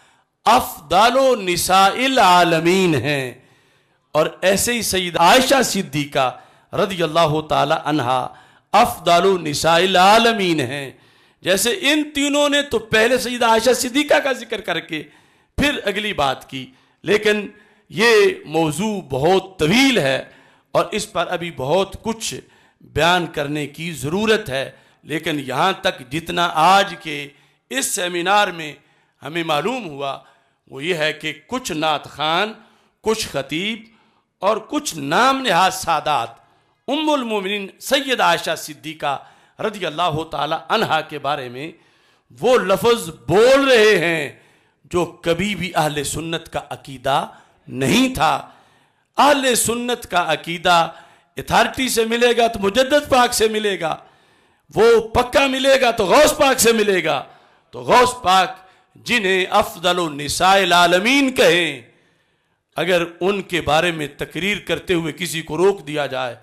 افضل نساء العالمین ہیں، اور ایسے ہی سیدہ عائشہ صدیقہ رضی اللہ تعالی عنہ افضل نساء العالمین ہیں۔ جیسے ان تینوں نے تو پہلے سیدہ عائشہ صدیقہ کا ذکر کر کے پھر اگلی بات کی، لیکن یہ موضوع بہت طویل ہے اور اس پر ابھی بہت کچھ بیان کرنے کی ضرورت ہے، لیکن یہاں تک جتنا آج کے اس سیمینار میں ہمیں معلوم ہوا وہ یہ ہے کہ کچھ نعت خوان، کچھ خطیب اور کچھ نام نہاد سادات ام المومنین سیدہ عائشہ صدیقہ رضی اللہ تعالی عنہا کے بارے میں وہ لفظ بول رہے ہیں جو کبھی بھی اہل سنت کا عقیدہ نہیں تھا۔ اہل سنت کا عقیدہ اتھارٹی سے ملے گا تو مجدد پاک سے ملے گا، وہ پکا ملے گا تو غوث پاک سے ملے گا۔ تو غوث پاک جنہیں افضل النساء العالمین کہیں، اگر ان کے بارے میں تقریر کرتے ہوئے کسی کو روک دیا جائے،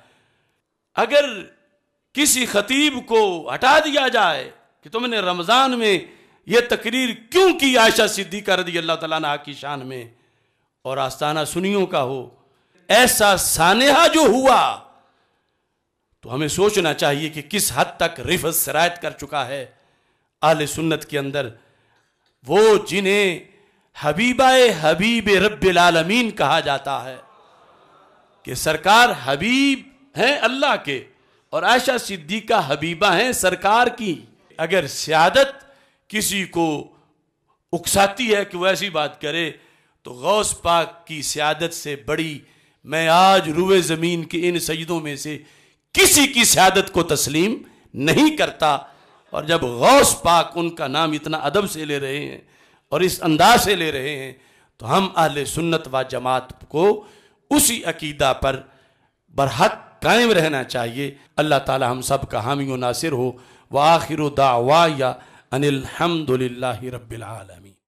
اگر کسی خطیب کو ہٹا دیا جائے کہ تم نے رمضان میں یہ تقریر کیوں کی عائشہ صدیقہ رضی اللہ تعالیٰ عنہ کی شان میں، اور آستانہ سنیوں کا ہو، ایسا سانحہ جو ہوا تو ہمیں سوچنا چاہیے کہ کس حد تک رفض سرایت کر چکا ہے اہل سنت کے اندر۔ وہ جنہیں حبیبہ حبیب رب العالمین کہا جاتا ہے کہ سرکار حبیب ہیں اللہ کے اور عائشہ صدیقہ حبیبہ ہیں سرکار کی، اگر سیادت کسی کو اکساتی ہے کہ وہ ایسی بات کرے تو غوث پاک کی سیادت سے بڑی میں آج روئے زمین کے ان سیدوں میں سے کسی کی سیادت کو تسلیم نہیں کرتا۔ اور جب غوث پاک ان کا نام اتنا ادب سے لے رہے ہیں اور اس انداز سے لے رہے ہیں تو ہم اہل سنت و جماعت کو اسی عقیدہ پر برحق قائم رہنا چاہیے۔ اللہ تعالی ہم سب کا حامی و ناصر ہو۔ وآخر دعوایا ان الحمد للہ رب العالمین۔